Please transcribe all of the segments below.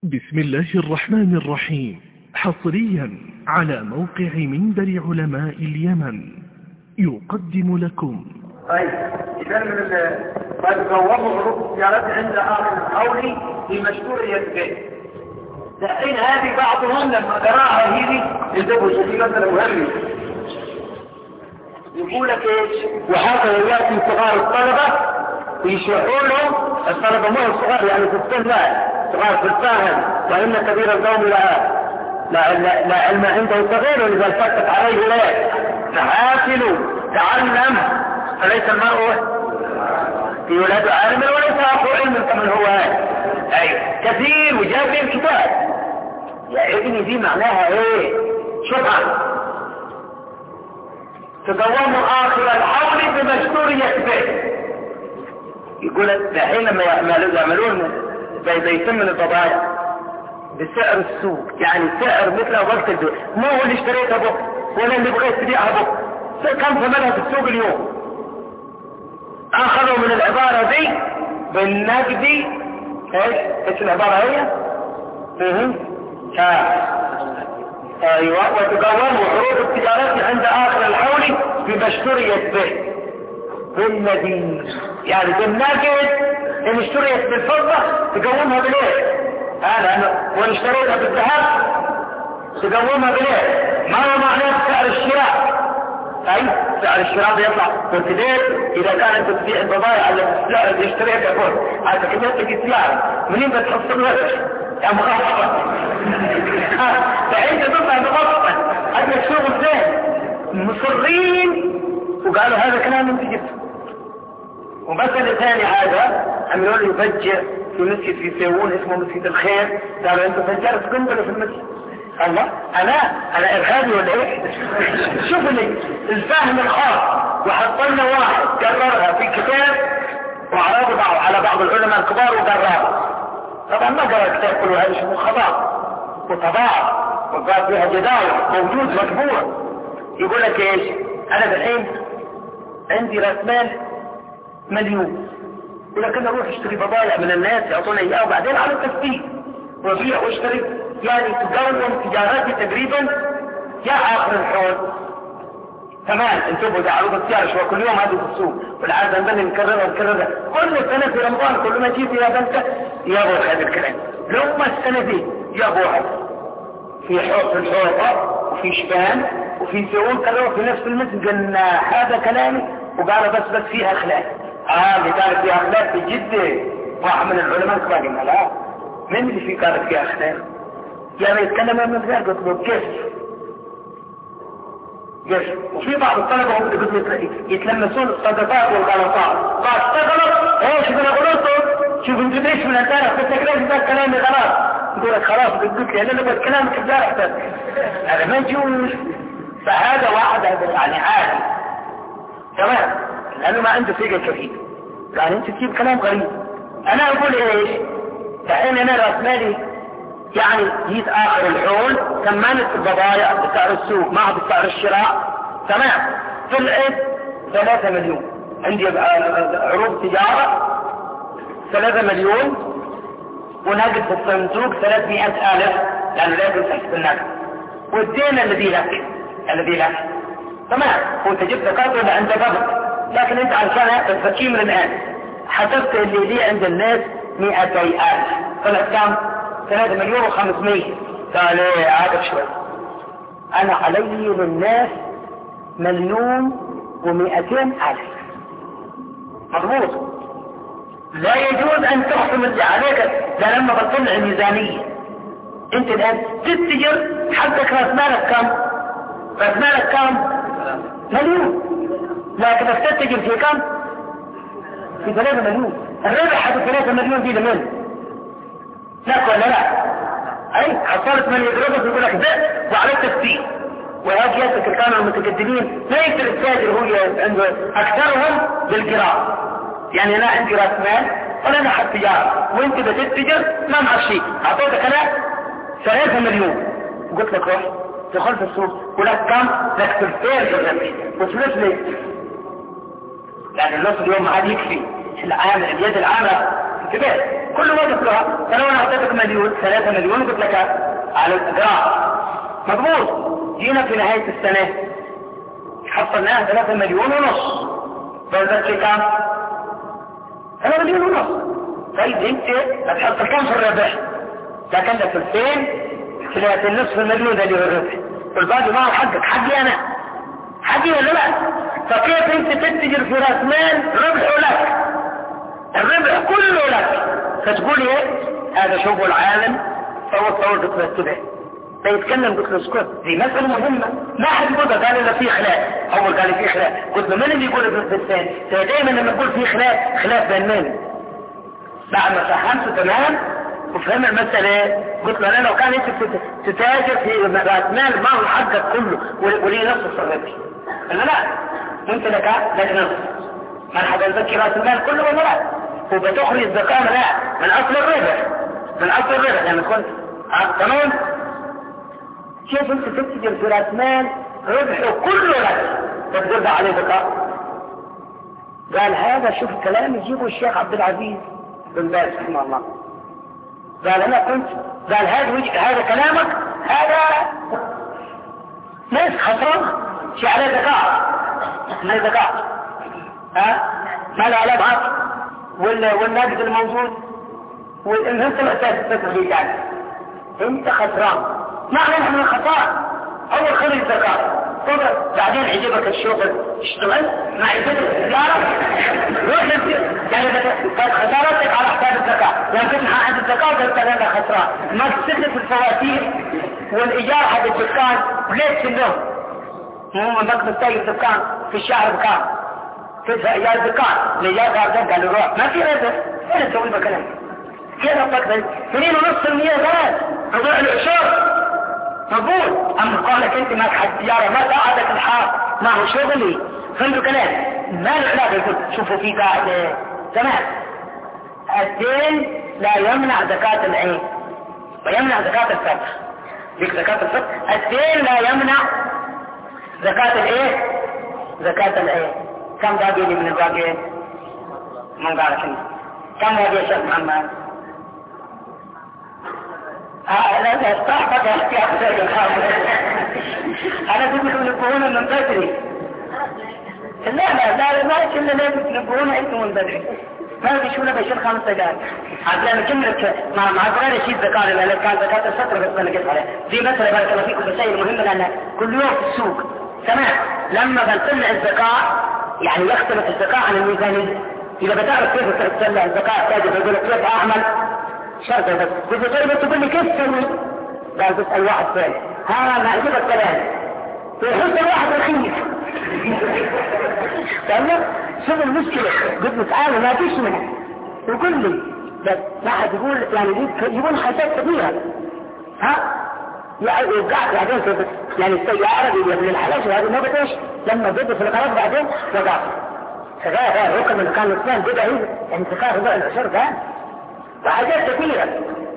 بسم الله الرحمن الرحيم. حصريا على موقع منبر علماء اليمن يقدم لكم. طيب إذا قد صوبوا حروف التجارات عند آخر القول في مشهورية به. الحين هذه بعضهم لما قراها هذه يدبوا شيء مثلا مهم يقول لك ايش؟ وهكذا ياتي صغار الطلبه ويشرحوا لهم الطلبه مو الصغار يعني في السن لا صغار في الفهم وان كبير القوم لا علم عنده صغير اذا التفت عليه لا تعافل تعلم فليس المرء في ولاد عالم وليس اخو علم كمن هو اي كثير وجاب في الكتاب. يا ابني دي معناها ايه؟ شبهه تدوم آخر الحول بمشهور يكفي. يقول الحين لما يعملون زي يسمن البضائع بسعر السوق يعني سعر مثل وقت البيع مو هو اللي اشتريته به ولا اللي بغيت تبيعها به كم ثمنها في السوق اليوم. اخذوا من العبارة دي بالنقدي ايش العبارة هي؟ ايوه وتقوم حروف التجارات عند اخر الحول بمشتريت به بالنبي يعني بالنقد ان اشتريت بالفضة تقومها بالايه؟ وان اشتريتها بالذهب تقومها بالايه؟ ما هو معناه سعر الشراء؟ اي سعر الشراء بيطلع وكذلك اذا كان انت تبيع البضائع اللي اشتريتها فوق هذا كميتك سعر منين بتحصل لك؟ يا مخاطرة فانت تطلع بغطة هذا الشغل ده مصرين وقالوا هذا كلام انت جبته. ومثل ثاني هذا عملوا له يفجر في مسجد في سيئون اسمه مسجد الخير قالوا انت فجرت قنبلة في المسجد. الله انا ارهابي ولا ايه؟ شوف لي الفهم الخاص وحطلنا واحد قررها في كتاب وعرضها على بعض العلماء الكبار وقررها. طبعا ما قرأ كتاب كله هذا اسمه خطأ وطباع وقال فيها جداول موجود مطبوع. يقول لك ايش؟ انا الحين عندي راس مال مليون ولكن اروح اشتري بضائع من الناس يعطوني اياه وبعدين على التسبيح وابيع واشتري يعني تقوم تجاراتي تقريبا يا اخر الحول. تمام انتبهوا ده عروض السعر شو كل يوم هذه في السوق والعادة نبني نكررها كل سنة في رمضان كل ما جيت يا بنت يابو هذا الكلام لو ما السنة دي يابوها في الحوطة وفي شبان وفي سيئون كانوا في نفس المسجد قلنا هذا كلامي وقالوا بس فيها خلاف اللي قالت فيها خلاف في جدة واحد من العلماء قالوا لا من اللي في قالت فيها خلاف يعني يتكلم من ذلك قلت له كيف وفي بعض الطلبة هم اللي يتلمسون الصدقات والغلطات فاشتغلوا ايش انا غلطوا شوف انت ليش من الدارة فتكلم ذا كلامي غلط يقول لك خلاص قلت لي انا بس كلامك الدارة هذا ما يجوز. فهذا واحد يعني عادي تمام لانه ما عنده ثقة كثير يعني انت تجيب كلام غريب. انا اقول ايش الحين انا راس مالي يعني جيت اخر الحول ثمنت البضائع بسعر السوق ما بسعر الشراء تمام طلعت 3 مليون عندي عروض تجارة 3 مليون ونقد في الصندوق 300,000 لانه لا يجوز تحت النقد والدين الذي لك تمام وانت جبت قرض ولا انت قبض لكن انت عشان تفكيه من الان حسبت اللي لي عند الناس 200,000 طلعت كم 3 مليون و500 قال ايه عادك شوي انا علي للناس 1,200,000 مضبوط. لا يجوز ان تحكم اللي عليك ده لما بطلع الميزانية انت الان تتجر حقك راس مالك كم؟ راس مالك كم؟ 1,000,000 لكن تتجر في كم؟ في 3 مليون. الربح حق 3 مليون دي لمن؟ لك ولا لا؟ اي حصلت من يضربك يقول لك ده وعلى التفسير وهذه يسك كانوا المتقدمين ليس التاجر هو عنده اكثرهم بالقراء يعني انا عندي راس مال ولا انا حد تجاره وانت بتتجر ما معك شيء اعطيتك انا 3 مليون قلت لك روح دخلت السوق ولك كم؟ لك ثلثين وثلث لي يعني النص اليوم عاد يكفي اليد العامة كده كل ما تقرأ. فلو انا اعطيتك مليون 3 مليون قلت لك على القراءة مضبوط. جينا في نهاية السنة حصلناها 3 مليون ونص. فالذكي كام 3 مليون ونص. طيب انت هتحصل كم في الربح؟ لكن لك ثلثين ثلاثة نصف المليون اللي هو الربح والباقي ما هو حقك. حقي انا حقي ولا لا؟ فكيف انت تتجر في راس مال ربحه لك الربح كله لك فتقول ايه هذا شوفوا العالم صور قلت له اتبع فيتكلم قلت له اسكت. دي مسألة مهمة ما حد يقولها. قال له في خلاف. اول قال لي في خلاف. قلت له من اللي يقول ابن الثاني؟ دائما لما نقول في خلاف بين مين؟ بعد ما فهمته تمام وفهم المسألة قلت له انا لو كان انت تتاجر في راس مال ما هو حقك كله وليه نص الصرف. قال لا انت لك نص. ما حد يزكي راس المال كله ولا لا؟ وبتخرج الزكاة لا من اصل الربح يعني كنت تمام. كيف انت تتجر في راس مال ربحه كله لك تقدر عليه زكاة؟ قال هذا شوف كلام يجيبه الشيخ عبد العزيز بن باز رحمه الله. قال انا كنت قال هذا كلامك هذا ناس خسران شيء عليه زكاة ما له علاقة بعض والناقد الموجود والانت الاساس تتبعي يعني انت خسران. معنى نحن الخسارة اول خلي الزكاة بعدين عجبك الشغل اشتغل مع عجبك الزيارة روح يعني قد خسارتك على حساب الزكاة لكن عند الزكاة قلت انا خسران ما تسدد في الفواتير والايجار حق الدكان وليش في النوم مو مكتب تاجر الدكان في الشهر بكام تدفع ايجار الدكان الايجار قاعد قال له روح ما في رزق ولا تسوي بكلام كيف تقدر 2.5% زمان ربع العشر مقبول. اما قالك انت ما تحد سيارة ما قاعدك الحال ما هو شغلي فهمتوا كلام ما له علاقة. يقول شوفوا في قاعدة تمام الدين لا يمنع زكاة العين ويمنع زكاة الفطر. ليك زكاة الفطر الدين لا يمنع زكاة الايه زكاة العين. كم باقي لي من الباقي من قالك انت كم باقي يا شيخ محمد؟ لا صاحبك احتياط زي الخامس. انا كنت تنبهونا من بدري. لا ما كنا لازم تنبهونا انتم من بدري. ما بيشونا بيشيل 5 دقائق. عشان كملت مع صغير شيء ذكر لان كان زكاة الفطر بس انا قلت عليه. دي مسألة بارك الله فيكم مسائل مهمة لان كل يوم في السوق تمام لما بنطلع الزكاة يعني يختلف الزكاة عن الميزانية. اذا بتعرف كيف تطلع الزكاة تاجر يقول لك كيف اعمل شرط بس بس تقول لي كيف تسوي؟ قال بسأل واحد ثاني ما عجبك كلام يحس الواحد رخيص. قال شوف المشكلة قلت تعالى ما فيش منها يقول لي بس ما حد يقول يعني يقول حاجات كبيرة يعني وقعت بعدين يعني السيارة اللي من الحلاش وهذه ما بديش لما بدي في القرار بعدين وقعت فقال ركن من كان الاثنين بدأ يعني تكاثر بقى العشر ده وحاجات كثيرة.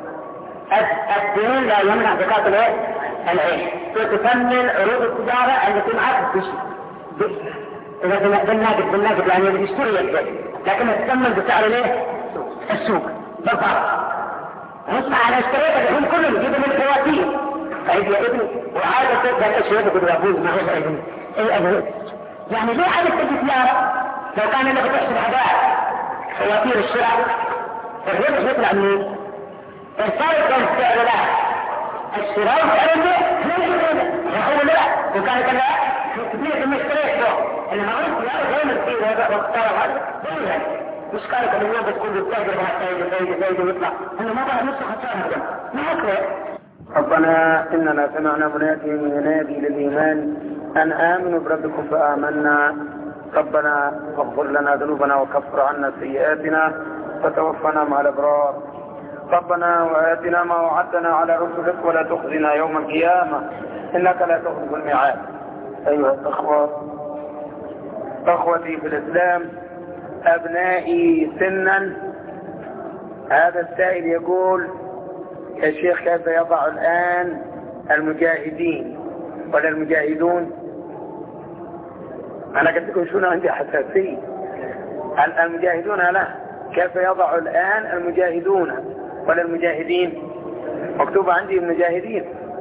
الدين لا يمنع زكاة العين. تتمن عروض التجارة التي معك بشيء إذا بالناقد يعني اللي بيشتري يكتب لكن تتمن بسعر ليه السوق بالفرق. نصح على اشتريتك الحين كله يجيب من الفواتير. طيب يا ابني وعادة تبدأ الاشياء تقول أبوه ما هو ابني يعني ليه عادة تجي سيارة لو كان اللي بتحسب حاجات فواتير الشراء الربح يطلع منين؟ الفرق بين السعرات الشراء والسعر هو لا وكان كذا كثير من اشتريت له انما قلت لا دائما في هذا واختار هذا مش كانت اليوم بتقول التاجر فايدة ويطلع انه ما بقى نص خسارة ما هكذا. ربنا اننا سمعنا مناديا ينادي للايمان ان امنوا بربكم فامنا ربنا واغفر لنا ذنوبنا وكفر عنا سيئاتنا وتوفنا مع الابرار. ربنا وآتنا ما وعدتنا على رسلك ولا تخزنا يوم القيامة إنك لا تخلف الميعاد. أيها الأخوة أخوتي في الإسلام أبنائي سنا هذا السائل يقول يا شيخ كيف يضع الآن المجاهدين ولا المجاهدون أنا قلت لكم شنو عندي حساسية المجاهدون لا كيف يضع الآن المجاهدون ولا المجاهدين؟ مكتوب عندي المجاهدين،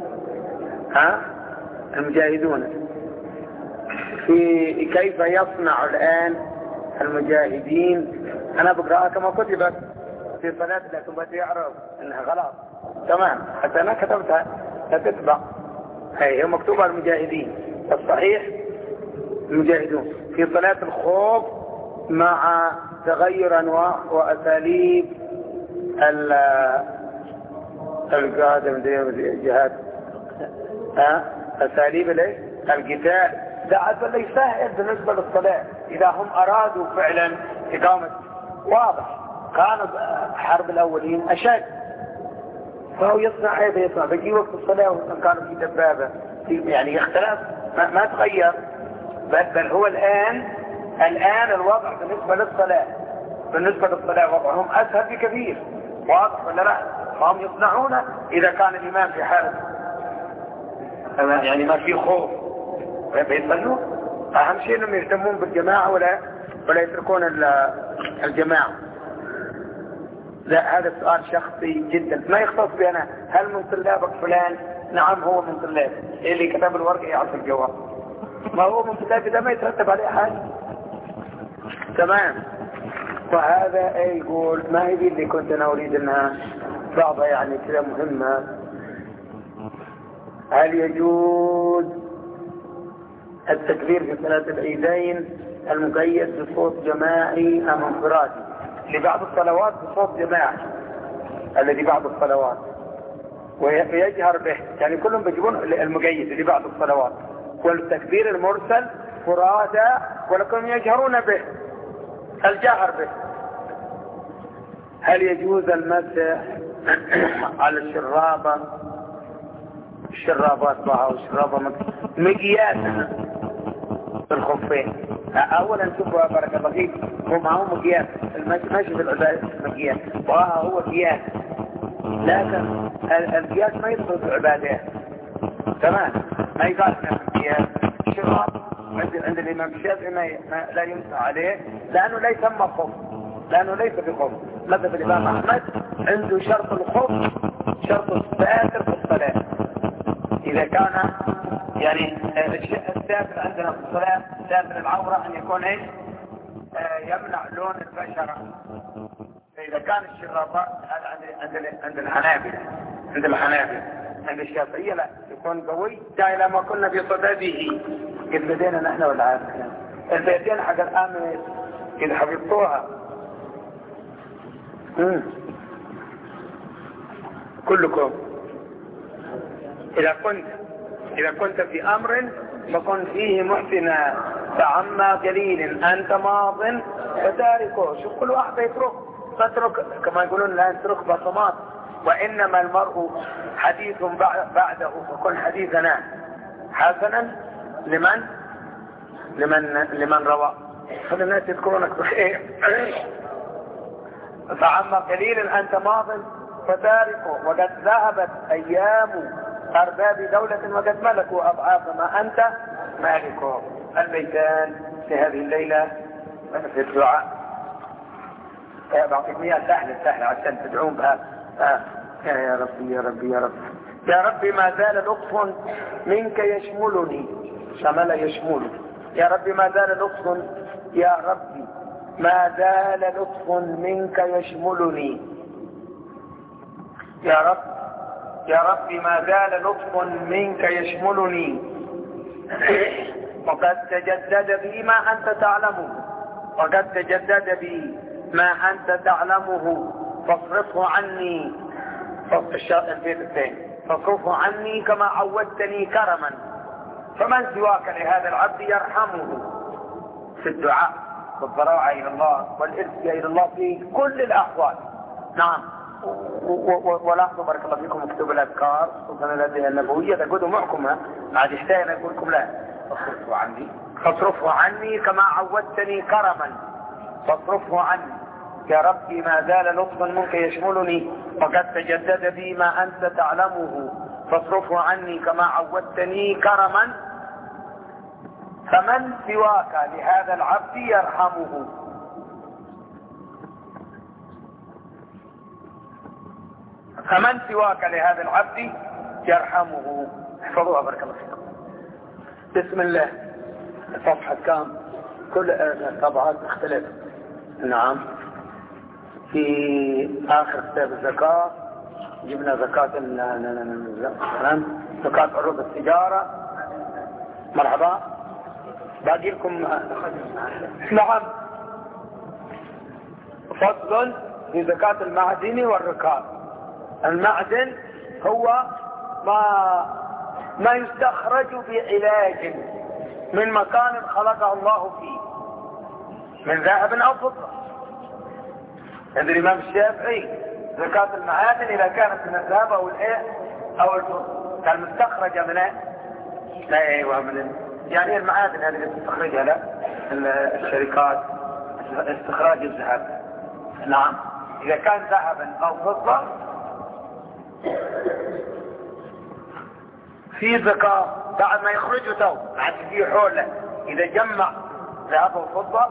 المجاهدون. في كيف يصنع الآن المجاهدين؟ أنا بقرأها كما كتبت في صلاة، لكن بدي أعرف أنها غلط. تمام، حتى أنا كتبتها تتبع، هي مكتوبة المجاهدين، الصحيح المجاهدون. في صلاة الخوف مع تغير أنواع وأساليب الجهاد، أساليب القتال. ده عدل يسهل بالنسبة للصلاة إذا هم أرادوا فعلا إقامة. واضح كان حرب الأولين أشد، فهو يصنع هذا يصنع بيجي وقت الصلاة وإن كانوا في دبابة يعني يختلف، ما تغير. بل هو الآن الوضع بالنسبة للصلاة وضعهم أسهل بكثير. واضح ولا لا؟ فهم يصنعون إذا كان الإمام في حالة يعني ما في خوف بيصلوا. أهم شيء أنهم يهتمون بالجماعة ولا يتركون الجماعة. لا، هذا سؤال شخصي جدا ما يختص بي أنا. هل من طلابك فلان؟ نعم هو من طلاب. اللي كتب الورقة يعرف الجواب. ما هو من طلابي ده ما يترتب عليه حاجة. تمام. وهذا يقول ما هي دي اللي كنت أنا أريد أنها بعضها يعني كذا مهمة. هل يجوز التكبير في صلاة العيدين المقيد بصوت جماعي أم انفرادي؟ لبعض الصلوات بصوت جماعي الذي بعض الصلوات ويجهر به، يعني كلهم بيجيبون المقيد لبعض الصلوات، والتكبير المرسل فرادى ولكم يجهرون به الجهر به. هل يجوز المسح على الشرابات بها والشرابة مقياسها في الخفين؟ اولا شوفوا بارك الله فيك، هو معه مقياس المشي في العبادة مقياس، وهو قياس، لكن القياس ما يدخل في العبادات. تمام، ما يقال في القياس. الشراب عند الامام الشافعي ما لا يمسح عليه لانه لا يسمى خف، لانه ليس بخف. مثل الامام احمد عنده شرط الخف شرط الساتر في الصلاه. إذا كان يعني الساتر عندنا في الصلاة ساتر العورة أن يكون إيش؟ يمنع لون البشرة. فإذا كان الشرابات هذا عند الحنابلة، عند الشافعية لا، يكون قوي جاي لما كنا في صدده. قد بدينا نحن والعاب البيتين حق الآن قد حفظتوها كلكم. إذا كنت في أمر فكن فيه محسنا، فعما قليل أنت ماض فتاركه. شوف كل واحد تترك كما يقولون لا نترك بصمات. وإنما المرء حديث بعده، فكن حديثنا حسنا لمن روى. فالناس يذكرونك بخير. فعما قليل أنت ماض فتاركه، وقد ذهبت أيام أرباب دولة وقد ملكوا أضعاف ما أنت مالكه. البيتان في هذه الليلة في الدعاء. بعطيك مياه سهلة عشان تدعون بها. يا ربي يا ربي يا ربي يا ربي، ما زال لطف منك يشملني شمل يشمل. يا ربي ما زال لطف، يا ربي ما زال لطف منك يشملني. يا ربي ما زال لطف منك يشملني، وقد تجدد بي ما أنت تعلمه، فاصرفه عني. فاصرفه عني كما عودتني كرما، فمن سواك لهذا العبد يرحمه. في الدعاء والضراعة إلى الله والإرثية إلى الله في كل الأحوال. نعم. ولاحظوا بارك الله فيكم مكتوب الأذكار خصوصا الأدعية النبوية تقولوا معكم بعد يحتاج أقول لكم لا. فاصرفه عني كما عودتني كرما، فاصرفه عني. يا ربي ما زال لطفا منك يشملني، وقد تجدد بي ما أنت تعلمه، فاصرفه عني كما عودتني كرما، فمن سواك لهذا العبد يرحمه. فمن سواك لهذا العبد يرحمه. احفظوها بارك الله فيكم. بسم الله. صفحة كام؟ كل الطبعات تختلف. نعم. في آخر كتاب الزكاة جبنا زكاة زكاة عروض التجارة. مرحبا. باقي لكم. نعم. فصل في زكاة المعدن والركاب. المعدن هو ما يستخرج بعلاج من مكان خلقه الله فيه من ذهب أو فضة. عند الإمام الشافعي زكاة المعادن إذا كانت من الذهب أو أو الفضة كان مستخرجة من لا أيوة من يعني المعادن هذه اللي تستخرجها لا الشركات استخراج الذهب. نعم. إذا كان ذهبا أو فضة في زكاة بعد ما يخرجوا تو بعد في حوله. إذا جمع ذهب وفضة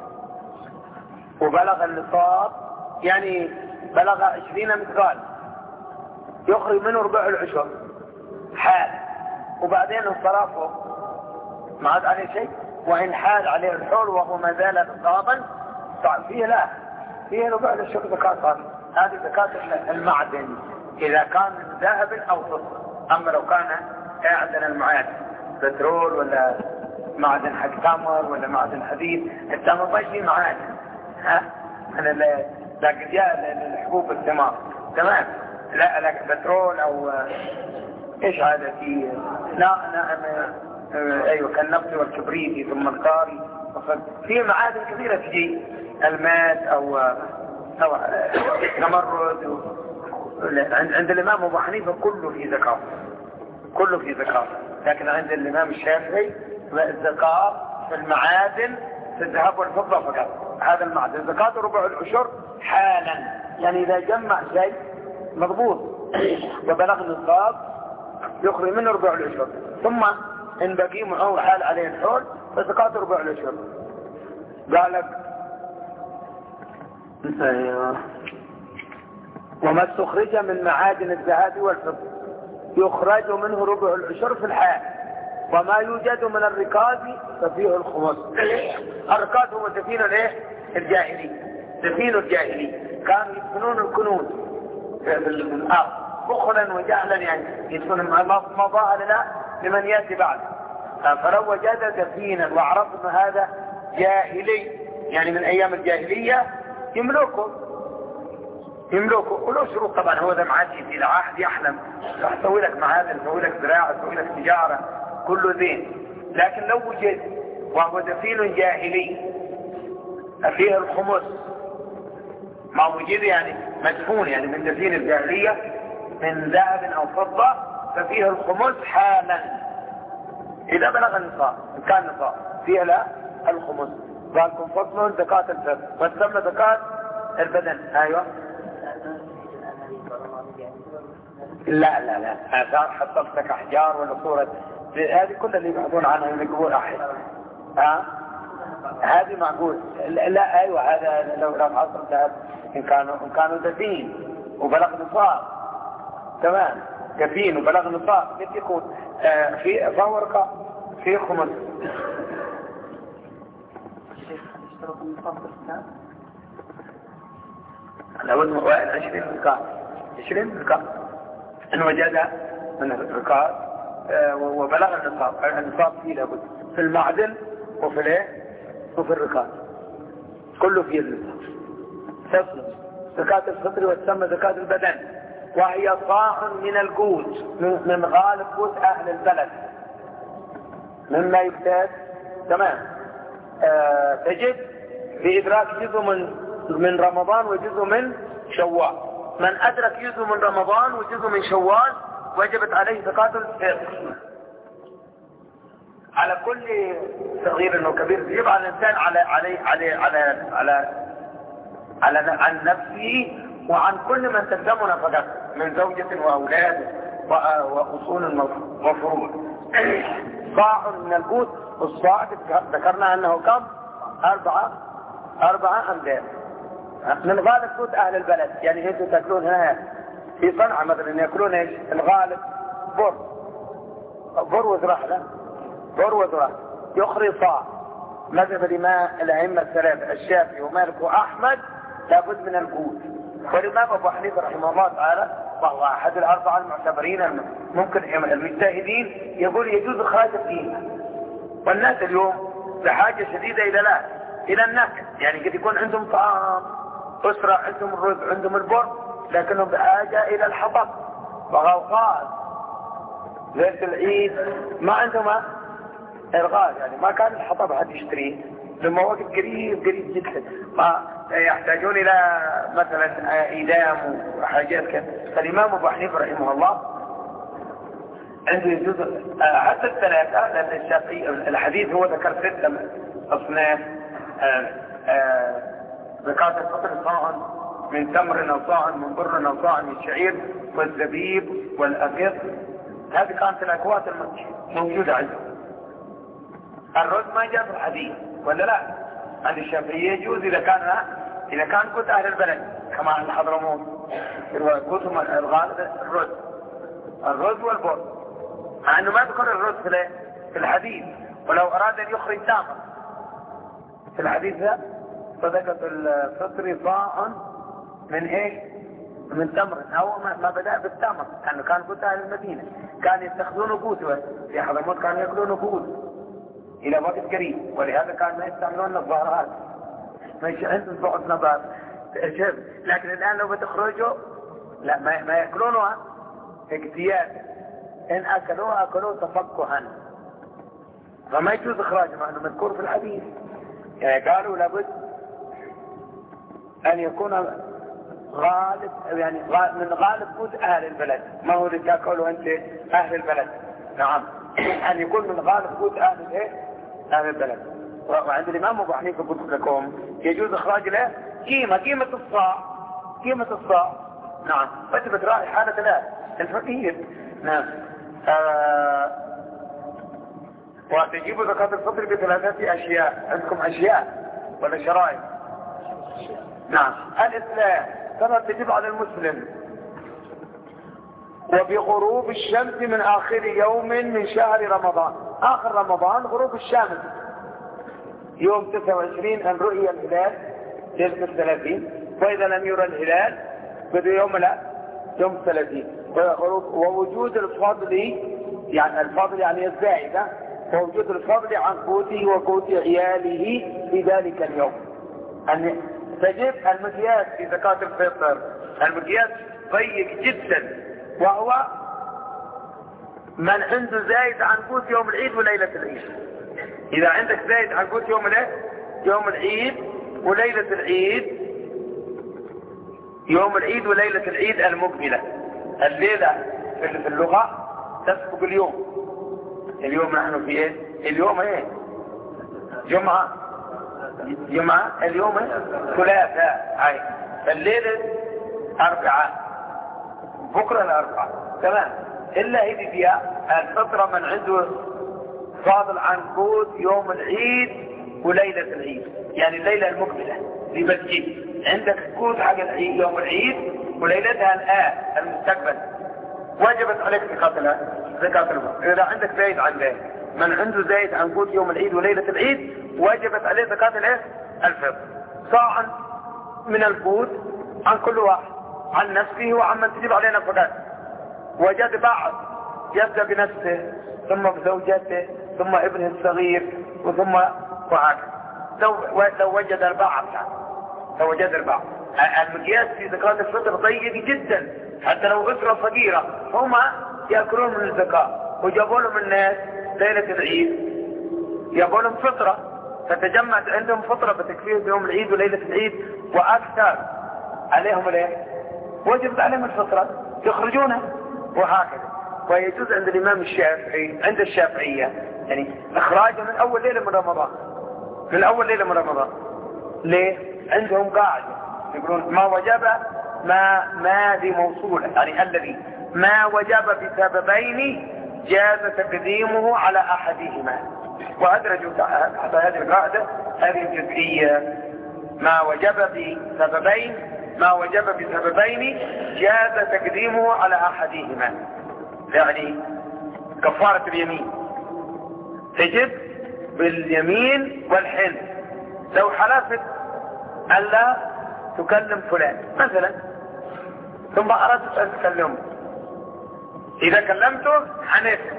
وبلغ النصاب يعني بلغ 20 مثقال يخرج منه ربع العشر حال، وبعدين انصرافه ما عاد عليه شيء. وإن حال عليه الحول وهو ما زال نصابا فيه لا فيه ربع العشر زكاة. هذه زكاة المعدن إذا كان من ذهب أو فضة. أما لو كان عندنا المعادن بترول ولا معدن حق تمر ولا معدن حديد، التمر ما فيه معادن أنا لكن جاء الحبوب الثمار تمام. لا بترول أو إيش هذا في أيوة كالنفط والكبريت ثم القاري في معادن كثيرة تجي الماس أو نمرد. عند الإمام أبو حنيفة كله في زكاة كله في زكاة. لكن عند الإمام الشافعي الزكاة في المعادن في الذهب والفضة فقط. هذا المعدن زكاة ربع العشر حالا يعني إذا جمع شيء مضبوط وبلغ النصاب يخرج منه ربع العشر. ثم إن بقي معه حال عليه الحول فزكاة ربع العشر. قال لك وما استخرج من معادن الذهب والفضة يخرج منه ربع العشر في الحال. وما يوجد من الركاز ففيه الخمس. الركاز هو دفين الجاهلي. دفين الجاهلي كانوا يدفنون الكنوز في الأرض بخلا وجهلا يعني يدفن ما ظاهر له لمن يأتي بعد. فلو وجد دفينا وعرف أن هذا جاهلي يعني من أيام الجاهلية يملكه ولو شروط طبعا. هو ذا معادي في العهد يحلم راح يسوي لك معادن يسوي لك زراعة يسوي لك تجارة كله زين. لكن لو وجد وهو دفين جاهلي فيه الخمس ما وجد يعني مدفون يعني من دفين الجاهلية من ذهب أو فضة ففيه الخمس حالا إذا بلغ النصاب. إن كان نصاب فيه لا الخمس. قالكم فصل زكاة الفضة وتسمى زكاة البدن. أيوة لا آثار حطت لك أحجار ولا صورة هذه كلها اللي يبحثون عنها يقولون أحياء هذه معقول. لا أيوة هذا لو عصر ذهب إن كانوا دفين وبلغ نصاب تمام دفين وبلغ نصاب كيف يكون في فورقة في خمس. لو 20 زكاة إن وجد من الزكاة وبلغ النصاب فيه لابد في المعدن وفي الركاز كله فيه النصاب. فصل زكاة الفطر وتسمى زكاة البدن وهي صاع من القوت من غالب قوت أهل البلد مما يكتاب تمام. تجد بإدراك جزء من رمضان وجزء من شوال. من أدرك جزء من رمضان وجزء من شوال وجبت عليه زكاة الفطر على كل صغير وكبير. يجب على الإنسان عن نفسه وعن كل من تلزمه نفقته من زوجة وأولاد وأصول وفروع. صاع من القوت. الصاع ذكرنا أنه كم 4 أمداد من غالب قوت أهل البلد يعني أنتم تأكلون هنا في صنعاء مثلا يأكلون ايش؟ الغالب بر وزراح، لا بر وزراح يخري صاع. مذهب الأئمة الثلاثة الشافعي ومالك وأحمد لابد من القوت. والإمام أبو حنيفة رحمه الله تعالى وهو أحد الأربعة المعتبرين ممكن المجتهدين يقول يجوز إخراج القيمة. والناس اليوم بحاجة شديدة إلى النكد، يعني قد يكون عندهم طعام أسرة، عندهم الرز، عندهم البر، لكنهم بحاجة إلى الحطب وغوغاء ليلة العيد ما عندهم إرغاز، يعني ما كان الحطب حد يشتريه لما وقت قريب جدا، ما يحتاجون إلى مثلا إيدام وحاجات كذا. فالإمام أبو حنيفة رحمه الله عنده يجوز حتى الثلاثة، لأن الشافعي الحديث هو ذكر 6 أصناف: زكاة الفطر صاع من تمر أو صاع من بر أو صاع من شعير والزبيب والأبيض. هذه كانت الأكوات موجودة عندهم. الرز ما جاء في الحديث ولا لا؟ عند الشافعية يجوز إذا كان قوت أهل البلد كما عند حضرموت قوتهم الغالب الرز والبر، مع أنه ما ذكر الرز في الحديث. ولو أراد أن يخرج تمر في الحديث ذا صدقة الفطر صاع من ايش؟ من تمر، أو ما بدأ بالتمر، لأنه كان قوت أهل المدينة كان يستخدمون قوته في حضرموت، كانوا يأكلون قوت إلى وقت قريب، ولهذا كان ما يستعملون الظاهرات مش عندهم ضغط نبات. لكن الآن لو بتخرجوا لا ما يأكلونها اقتياد، إن أكلوه تفقها، فما يجوز إخراجه مع أنه مذكور في الحديث. يعني قالوا لابد أن يكون غالب، يعني من غالب قوت أهل البلد، ما هو اللي تأكله أنت أهل البلد. نعم، أن يكون من غالب قوت أهل البلد. وعند الإمام أبو حنيفة قلت لكم يجوز إخراج له قيمة الصاع. نعم، فتبت راعي حالة الفقير. نعم. وتجيب زكاة الفطر ب3 أشياء. عندكم أشياء ولا شرائط؟ نعم. الإسلام كما تجب على المسلم، وبغروب الشمس من آخر يوم من شهر رمضان. آخر رمضان غروب الشمس يوم 29 أن رؤي الهلال ليلة 30، وإذا لم يرى الهلال بدأ يوم 30. ووجود الفضل، يعني الفضل يعني الزائدة، ووجود الفضل عن قوته وقوت عياله في ذلك اليوم. أن تجب المقياس في زكاة الفطر، المقياس ضيق جدا، وهو من عنده زايد عن قوت يوم العيد وليلة العيد. إذا عندك زايد عن قوت يوم العيد وليلة العيد، يوم العيد وليلة العيد المقبلة، الليلة في اللغة تسبق اليوم. اليوم نحن في ايه؟ اليوم ايه؟ جمعة، اليوم ثلاثاء، الليلة 4، بكرة 4، تمام. إلا هذه فيها الفطرة من عنده فاضل عن قوت يوم العيد وليلة العيد، يعني الليلة المقبلة في مسجد عندك قوت حق العيد يوم العيد وليلتها الآن المستقبل، وجبت عليك زكاة الفطر. إذا عندك زايد عن ذلك، من عنده زايد عن قوت يوم العيد وليلة العيد، وجبت عليه زكاة الفطر، صاعا من القوت عن كل واحد، عن نفسه وعن من تجب علينا فقط. وجد بعض يبدأ بنفسه ثم بزوجته ثم ابنه الصغير وثم وهكذا. لو وجد البعض، المقياس في زكاة الفطر ضيق جدا، حتى لو أسرة فقيرة هم يأكلون من الزكاة، وجابوا لهم الناس ليلة العيد جابوا لهم فطرة، فتجمعت عندهم فطرة بتكفيهم يوم العيد وليلة العيد وأكثر عليهم وجبت عليهم الفطرة يخرجونها وهكذا. ويجوز عند الإمام الشافعي، عند الشافعية، يعني إخراجه من أول ليلة من رمضان. ليه؟ عندهم قاعدة يقولون ما وجب ما ذي موصولة، يعني الذي ما وجب بسببين جاز تقديمه على أحدهما. وأدرجوا حتى هذه القاعدة، هذه الجزئية، ما وجب بسببين ما وجب بسببين جاز تقديمه على أحدهما. يعني كفارة اليمين تجب باليمين والحلف. لو حلفت ألا تكلم فلان مثلا ثم أردت أن تكلمه، إذا كلمته حنفت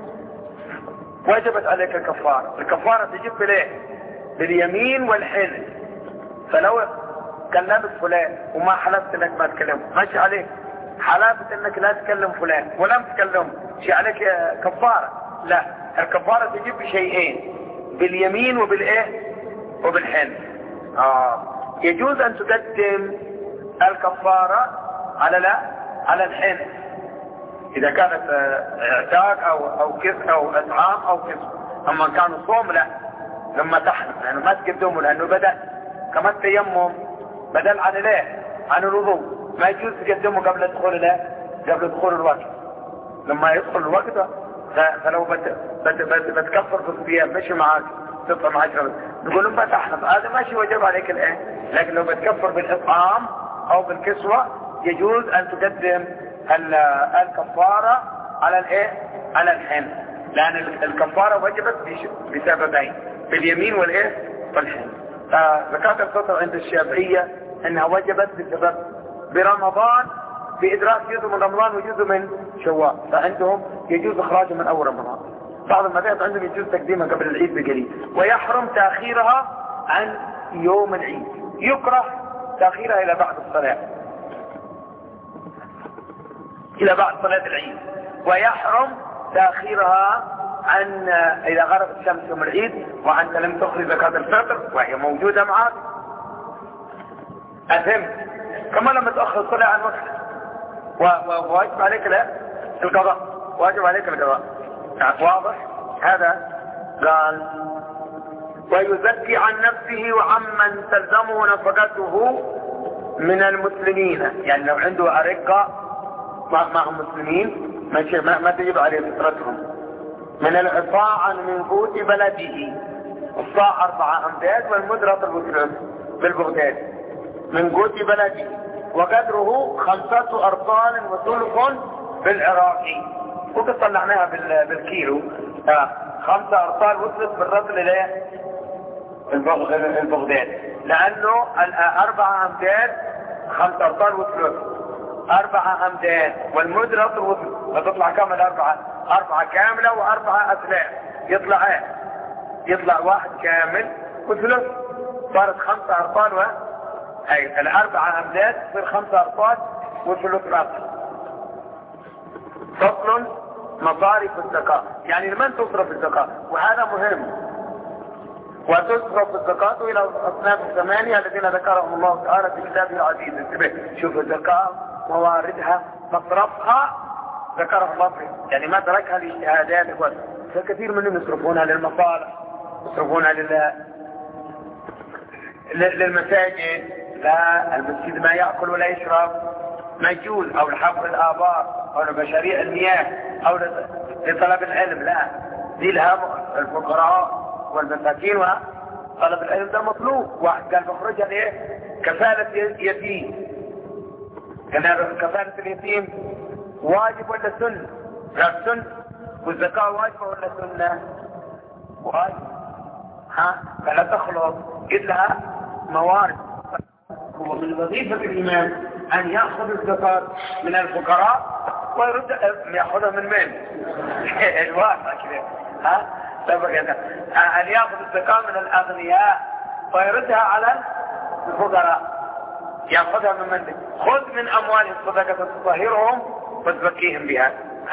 وجبت عليك الكفارة. الكفارة تجب بالإيه؟ باليمين والحلف. فلو كلمت فلان وما حلفت انك ما تكلمه ماشي عليك، حلفت انك لا تكلم فلان ولم تكلمه شي عليك كفارة؟ لا، الكفارة تجب بشيئين، باليمين وبالايه وبالحلف. يجوز ان تقدم الكفارة على الحلف اذا كانت اعتاق او كسر او اطعام او كسر. اما كان صوم لا، لما تحلف لانه ما تقدمه لانه بدل كما التيمم بدل عن الايه عن الوضوء، ما يجوز تقدمه قبل دخول الوقت. لما يدخل الوقت فلو بتكفر في الصيام ماشي معاك تطعم 10 تقول لهم بتحلف هذا ماشي وجب عليك الايه. لكن لو بتكفر بالاطعام او بالكسوة يجوز ان تقدم الكفارة على الايه على الحنث، لان الكفارة وجبت بسببين، باليمين والايه والحنث. زكاة الفطر عند الشافعية انها وجبت بسبب برمضان بإدراك جزء من رمضان وجزء من شوال، فعندهم يجوز اخراجه من اول رمضان. بعض المذاهب عندهم يجوز تقديمها قبل العيد بقليل، ويحرم تأخيرها عن يوم العيد، يكره تأخيرها الى بعد الصلاة العيد، ويحرم تأخيرها عن اذا غربت الشمس يوم العيد وانت لم تخرج زكاة الفطر وهي موجودة معك اثم. كما لما تأخر الصلاة عن وقت وواجب عليك القضاء، واجب عليك القضاء. واضح هذا؟ قال ويزكي عن نفسه وعمن تلزمه نفقته من المسلمين. يعني لو عنده أرقة معهم مسلمين ما تجب عليه فطرتهم. من العصاع من قوت بلده، الصاع 4 أمداد والمدرة بالبغداد من قوت بلده، وقدره 5 أرطال وثلث بالعراقي. وقد طلعناها بالكيلو 5 أرطال وثلث بالرطل اليه البغداد، لأنه 4 أمداد 5 أرطال وثلث 4 أمداد والمدرة وثلث، فتطلع كامل 4 كاملة و4 أثلاث، يطلع 1 كامل وثلث، صارت 5 أرطال أي 4 أمداد تصير 5 أرطال وثلث رطل. فصل مصارف الزكاة، يعني لمن تصرف الزكاة؟ وهذا مهم. وتصرف الزكاة إلى الأصناف 8 الذين ذكرهم الله تعالى في كتابه العزيز. انتبه، شوف الزكاة مواردها مصرفها ذكرها الله فيه، يعني ما تركها لاجتهادات. فكثير منهم يصرفونها للمصالح، يصرفونها للمساجد. لا، المسجد ما يأكل ولا يشرب، ما يجوز، او لحفر الآبار او لمشاريع المياه او لطلب العلم. لا، دي لها الفقراء والمساكين، وطلب العلم ده مطلوب. واحد قال بخرجها ليه؟ كفالة يتيم. كفالة اليتيم واجب ولا سنة؟ لا سنة. والزكاة واجبة ولا سنة؟ واجب. فلا تخلط إلا موارد. ومن وظيفة الإمام أن يأخذ الزكاة من الفقراء ويرد يأخذها من الواقع كده. أن يأخذ الزكاة من الأغنياء ويردها على الفقراء. يأخذها من خذ من أموالهم صدقة تطهرهم وتزكيهم بها.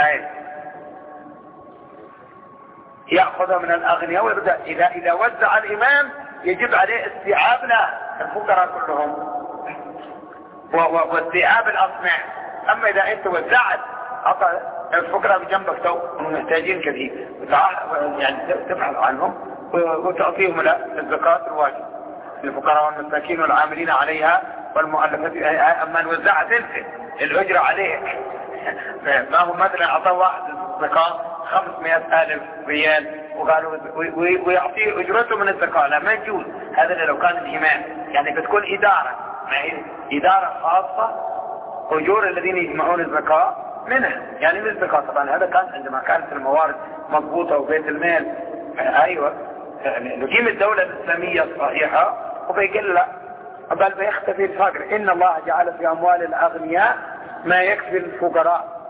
يأخذها من الأغنياء ويردها. إذا وزع الإمام يجب عليه استيعاب الفقراء كلهم واستيعاب الأصناف. أما إذا أنت وزعت الفقراء بجنبك تو محتاجين كثير، يعني تبحث عنهم وتعطيهم الزكاة الواجب للفقراء والمساكين والعاملين عليها والمؤلفة. أما وزعت أنت الأجرة عليك، ما هو مثلا أعطى واحد الزكاة 500,000 ريال وقالوا ويعطيه أجرته من الزكاة، لا ما يجوز. هذا لو كان الإمام، يعني بتكون إدارة معي إدارة خاصة أجور الذين يجمعون الزكاة منها، يعني من الزكاة. طبعا هذا كان عندما كانت الموارد مضبوطة وبيت المال أيوة نقيم الدولة الإسلامية الصحيحة وبيقل لا، بل بيختفي الفقر. إن الله جعل في أموال الأغنياء ما يكفي الفقراء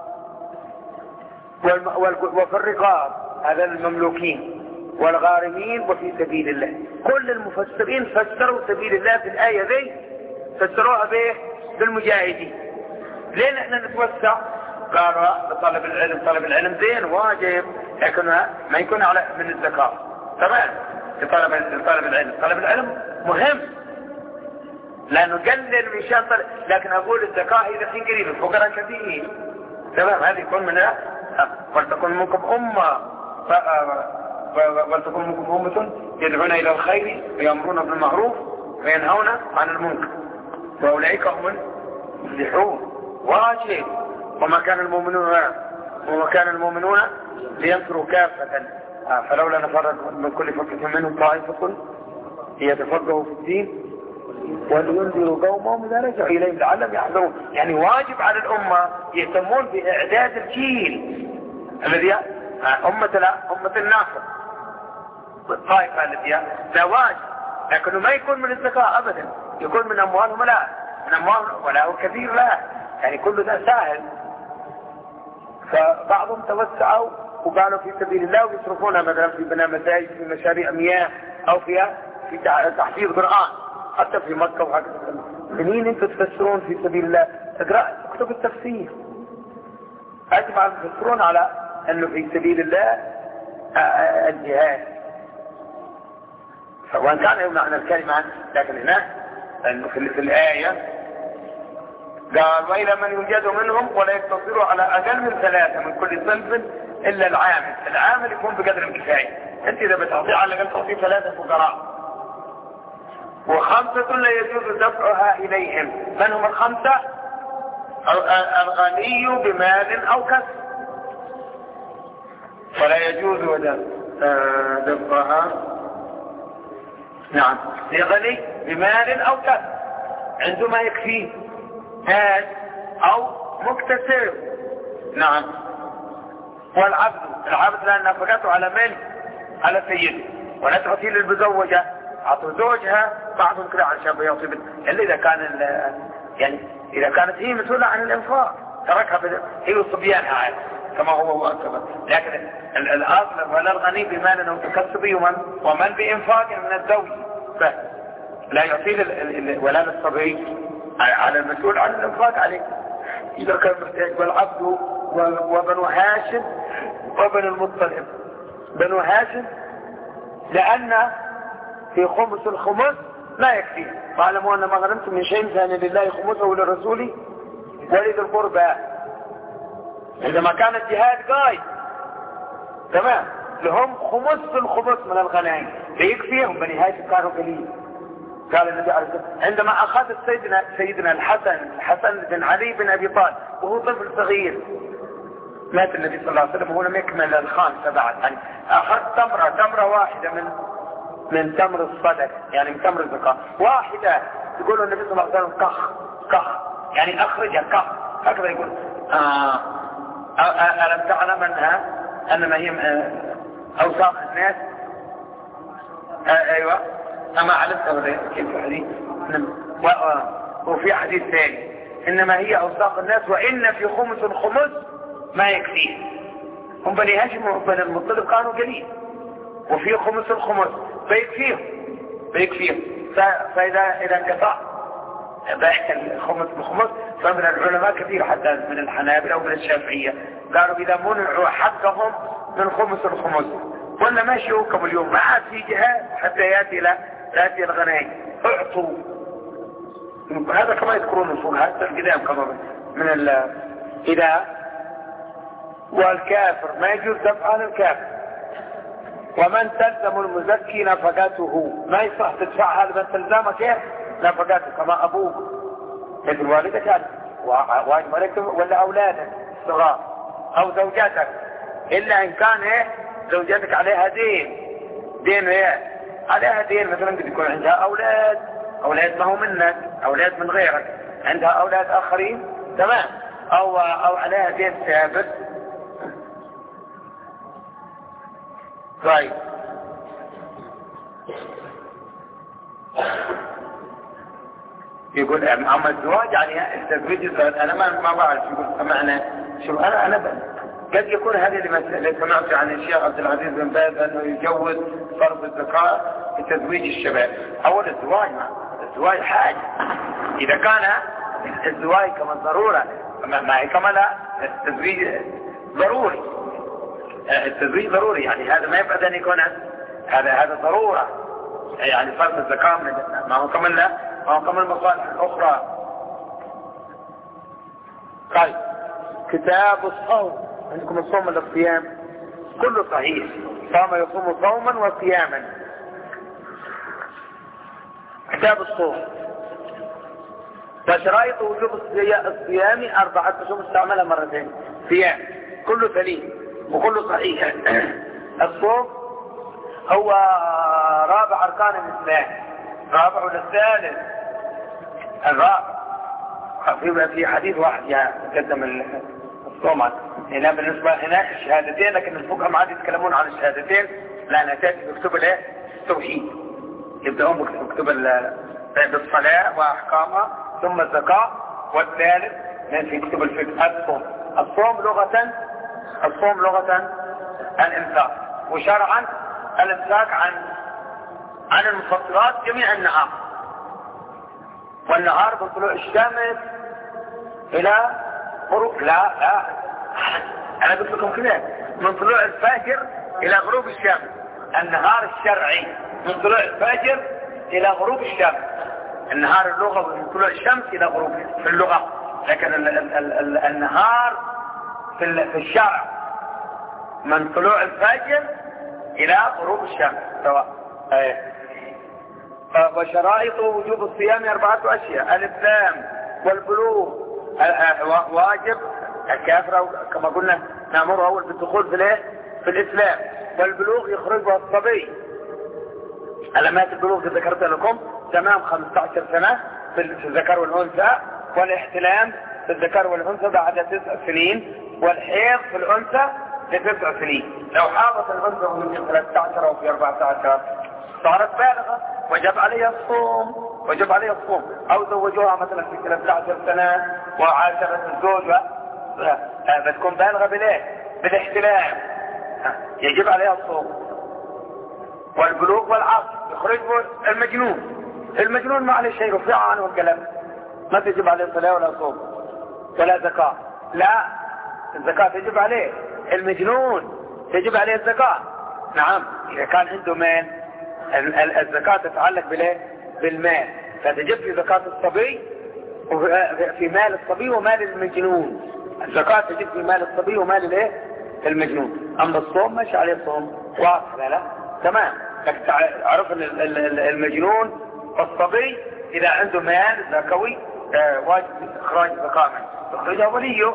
وفي الرقاب هذا المملوكين والغارمين وفي سبيل الله. كل المفسرين فسروا سبيل الله في الآية ذي فسروها به بالمجاهدين. ليه نحن نتوسع؟ قالوا بطلب العلم، طلب العلم زين واجب لكن ما يكون على من الزكاة. تمام، طلب العلم، طلب العلم مهم لأنه قلل من شان طلب، لكن أقول الزكاة إذا حين قريب الفقراء كثير. تمام، هذه يكون منها ولتكن منكم أمة ولتكن منكم أمة يدعون إلى الخير ويأمرون بالمعروف وينهون عن المنكر وأولئك هم المفلحون. واجب. وما كان المؤمنون لينفروا كافة فلولا نفر من كل فرقة منهم طائفة ليتفقهوا في الدين ولينذروا قومهم إذا رجعوا إليهم لعلهم يحذرون. يعني واجب على الأمة يهتمون بإعداد الجيل الذي أمة الناصر والطائفة التي لا واجب، لكنه ما يكون من الزكاة أبدا، يكون من أموالهم لا، من أموالهم ولا كثير لا، يعني كل ذا سهل. فبعضهم توسعوا وقالوا في سبيل الله ويصرفونها مثلا في بناء مساجد، في مشاريع مياه أو في تحفيظ قرآن حتى في مكة وهكذا. منين انتم تفسرون في سبيل الله؟ اقرأ اكتب التفسير. أجمع المفسرون على أنه في سبيل الله الجهاد، وان كان يمنع الكلمة، لكن هناك أنه في الآية قال وإلى من يوجد منهم ولا يقتصروا على أقل من 3 من كل صنف إلا العامل. العامل يكون بقدر الكفاية. أنت إذا بتعطي على الأقل تعطي 3 فقراء و5 لا يجوز دفعها إليهم. من هم ال5؟ الغني بمال أو كسب ولا يجوز دفعها. نعم، الغني بمال أو كسب عنده ما يكفيه هاد أو مكتسب. نعم. والعبد لأن نفقته على من؟ على سيده. ولا تعطي للمزوجة، أعطوا زوجها بعضهم كده عن شاب يعطي إلا إذا كان يعني إذا كانت هي مسؤولة عن الإنفاق تركها هي وصبيانها عاد كما هو أكبر. لكن الأصل ولا الغني بمال أو تكسبي ومن بإنفاق من الزوج لا يعطي ولا للصبي على المسؤول عن الإنفاق عليه إذا كان محتاج. والعبد وبنو هاشم وبن المطلب. بنو هاشم لأن في خمس الخمس لا يكفي. واعلموا أن ما غنمتم من شيء فأن لله خمسه وللرسول ولذي القربى. عندما كان الجهاد قايد تمام لهم خمس الخمس من الغنائم فيكفيهم. بني هاشم كانوا قليل. قال النبي عليه الصلاة والسلام عندما أخذ سيدنا الحسن بن علي بن أبي طالب وهو طفل صغير مات النبي صلى الله عليه وسلم وهو لم يكمل الخامسة بعد. يعني أخذ تمرة واحدة من تمر الصدق، يعني من تمر الزكاة واحدة. يقول النبي صلى الله عليه وسلم كخ يعني أخرجها كخ هكذا يقول. ألم تعلم أنما هي أوساق الناس؟ أيوة أما علمت كيف الحديث. وفي حديث ثاني إنما هي أوساق الناس وإن في خمس ما يكفيه. هم بني هاشم وبني المطلب كانوا قليل وفي خمس فيكفيهم. فإذا انقطع الخمس بخمس فمن العلماء كثير حتى من الحنابلة ومن الشافعية قالوا إذا منعوا حقهم من خمس ولا ما شوكم اليوم ما عاد في جهاد حتى يأتي الغنائم اعطوا. هذا كما يذكرون الفقهاء القدام كما من إذا والكافر ما يجوز دفع عن الكافر. ومن تلزم المزكي نفقته ما يصح تدفعها لمن تلزمك نفقته كما أبوك مثل والدك واجب عليك ولا أولادك صغار أو زوجاتك إلا إن كان زوجاتك عليها دين عليها دين مثلا قد يكون عندها أولاد أولاد ما هو منك، أولاد من غيرك، عندها أولاد آخرين تمام، أو عليها دين ثابت. طيب يقول أما الزواج يعني التزويج، أنا ما بعرف يقول معنى شو. أنا قد يكون هذه اللي سمعت عن الشيخ عبد العزيز بن باز أنه يجوز فرض الزكاة في تزويج الشباب. أول الزواج حاجة، إذا كان الزواج كمان ضرورة ما هي كمان لا، التزويج ضروري، التزويج ضروري، يعني هذا ما يبقى أن يكون هذا ضرورة، يعني فرض الزكاة ما هو كمان لا، ما هو كمان مصالح أخرى. طيب كتاب الصوم، عندكم الصوم ولا الصيام؟ كله صحيح، صام يصوم صوما وصياما. كتاب الصوم وشرائط وجوب الصيام 4 أشهر استعملها مرتين، صيام كله سليم وكله صحيح. الصوم هو رابع أركان الإسلام، رابع ولا الثالث؟ الرابع. في حديث واحد قدم الصوم هنا بالنسبة هناك الشهادتين، لكن الفقهاء ما عاد يتكلمون عن الشهادتين لأنها تأتي بكتب التوحيد، يبدأون بكتب بالصلاة وأحكامها ثم الزكاة، والثالث في كتب الفقه الصوم لغة الإمساك، وشرعا الإمساك عن المفطرات جميع النهار، والنهار من طلوع الشمس إلى غروب لا أنا قلت لكم كذا، من طلوع الفجر إلى غروب الشمس، النهار الشرعي من طلوع الفجر إلى غروب الشمس، النهار اللغوي من طلوع الشمس إلى غروب في اللغة، لكن النهار في الشرع من طلوع الفجر إلى غروب الشمس سواء. وشرائط وجوب الصيام 4 أشياء: الإسلام والبلوغ، واجب الكافر كما قلنا نأمره أول بالدخول في الإسلام، والبلوغ يخرجها الصبي، علامات البلوغ ذكرت لكم تمام 15 سنة في الذكر والأنثى، والاحتلام في الذكر والأنثى بعد 9 سنين، والحيض في الأنثى ل9 سنين. لو حاضت الأنثى وهي في 13 أو في 14 صارت بالغة وجب عليها الصوم، أو زوجوها مثلا في 13 سنة وعاشرت الزوج بتكون بالغة بالاحتلام يجب عليها الصوم. والبلوغ والعقل يخرجه المجنون ما عليه شيء، رفع عنه الكلام، ما تجب عليه صلاة ولا صوم ولا زكاة، لا الزكاة تجب عليه، المجنون تجب عليه الزكاة. نعم إذا كان عنده مال، الزكاة تتعلق بالمال، فتجب في زكاة الصبي في مال الصبي ومال المجنون، الزكاة تجب في مال الصبي ومال المجنون. أما الصوم مش عليه الصوم واضح لا تمام، لكن تعرف المجنون والصبي إذا عنده مال زكوي واجب إخراج زكاة منه، يخرجها وليه.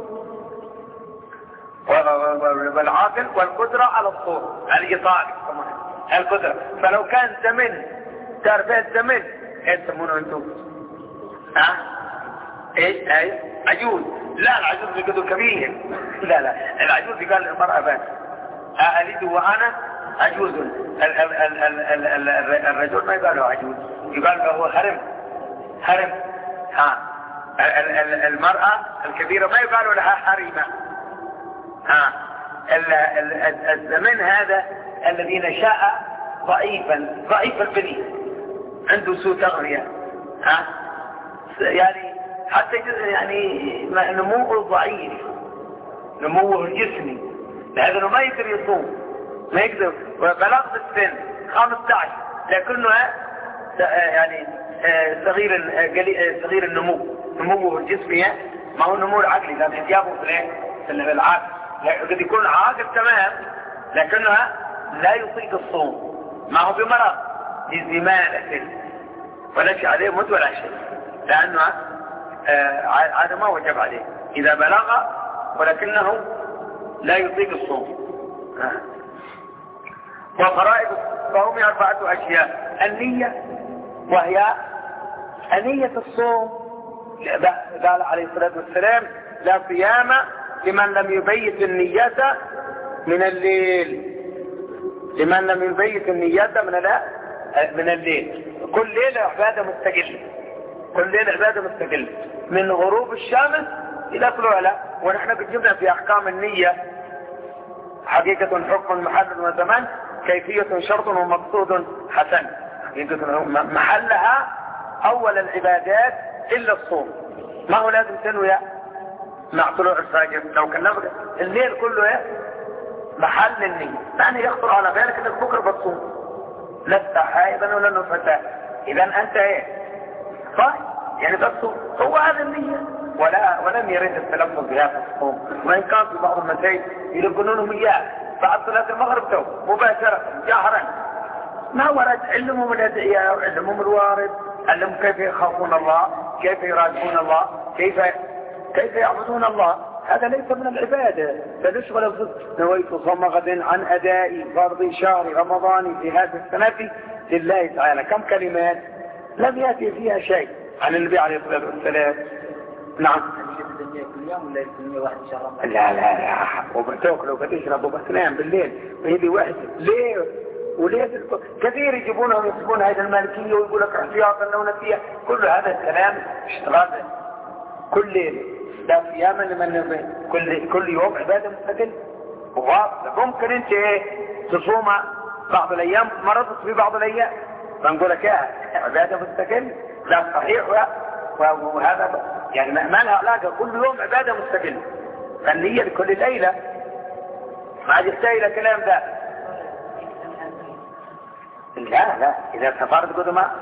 والعاقل والقدرة على الصوم، الإطاعة القدرة. فلو كان زمن تعرف الزمن ايه تسمونه انتم؟ ايش عجوز؟ لا العجوز يقولوا كبير، لا العجوز قال للمرأة بس ألد وأنا عجوز. الرجل ما يقال له عجوز، يقال له هو هرم. المرأة الكبيرة ما يقال لها حريمة. الزمن هذا الذي نشأ ضعيف البني، عنده سوء تغذية، يعني حتى يعني نموه ضعيف، نموه الجسمي، لأنه ما يقدر يصوم، ما يقدر. وبلغ السن 15 لكنه يعني صغير النمو، نموه الجسمي ما هو النمو العقلي، لأن إجابه في العقل قد يكون عاقل تمام لكنه لا يطيق الصوم، ما هو بمرض لزمانة ولا شيء عليه موت ولا شيء، لأنه هذا ما وجب عليه إذا بلغ ولكنه لا يطيق الصوم. وفرائض الصوم 4 أشياء: النية وهي أنية الصوم قال عليه الصلاة والسلام لا صيام لمن لم يبيت النية من الليل. لمن لم يبيت النية من الليل. كل ليلة عبادة مستقلة. كل ليلة عبادة مستقلة من غروب الشمس إلى طلوعها. ونحن قد جبنا في أحكام النية حقيقة حكم محل وزمان كيفية شرط ومقصود حسن. حقيقة محلها أول العبادات إلا الصوم. ما هو لازم تنوي مع طلوع الفجر. لو كان نبغى الليل كله محل النية يعني يخطر على بالك انك بكره بتصوم لست حائضا ولا نفسا اذا انت صحيح يعني بتصوم. هو هذا النية ولم يرد التلفظ بها في الصوم. وان كان في بعض المساجد يلقنونهم اياه بعد صلاة المغرب تو مباشرة جهرا. ما ورد علمهم الادعياء وعلمهم الوارد. علمهم كيف يخافون الله كيف يراجعون الله كيف يعبدون الله. هذا ليس من العبادة. فنشغل نويت صوم غد عن أداء فرض شهر رمضان في هذا السنة لله تعالى. كم كلمات لم يأتي فيها شيء عن النبي عليه الصلاة والسلام. نعم. كل يوم ولا يوم واحد إن شاء الله؟ لا وبتاكل وبتشرب وبتنام بالليل وهذه واحد ليه وليه كثير يجيبونهم يسبون هذه المالكية ويقول لك احتياطا ونسية. كل هذا الكلام اشتغال كل ليلة لا صياما لمن كل يوم عبادة مستقل. ممكن انت تصوم بعض الايام مرضت في بعض الايام فنقول لك عبادة مستقل. لا صحيح وهذا يعني ما لها علاقة. كل يوم عبادة مستقل. فالنية لكل ليلة ما عاد يحتاج الى كلام ذا. لا اذا سافرت قدما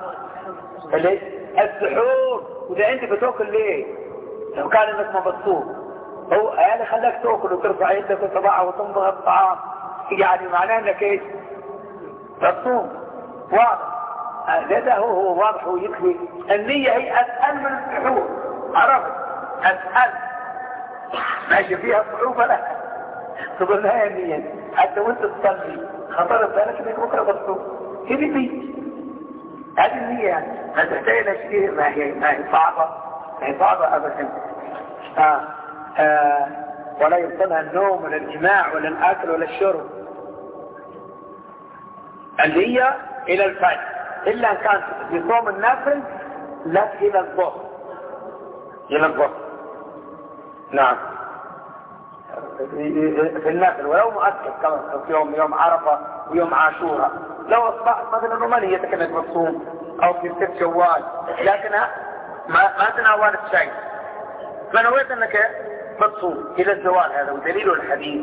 السحور واذا انت بتاكل ليه لو كان انك ما بتصوم هو يعني خلاك تاكل وترفع يدك وتضعها وتنضغ الطعام يعني معناه انك ايش بتصوم. واضح هذا هو واضح ويكفي. النية هي اسهل من السحور. عرفت اسهل ماشي فيها صعوبة لا تقول لها النية حتى وانت تصلي خطر بالك انك بكره بتصوم. هذه النية يعني ما تحتاج الى شيء ما هي صعبة ابدا. ولا يبطلها النوم ولا الجماع ولا الاكل ولا الشرب. النية الى الفجر الا ان كانت بصوم النافل لا الى الظهر. نعم في النافل ولو مؤكد كما في يوم عرفة ويوم عاشوراء. لو اصبحت مثلا نيتك انك بتصوم او في 6 شوال لكنها ما تناولت شيء فنويت انك بتصوم الى الزوال. هذا ودليل الحديث.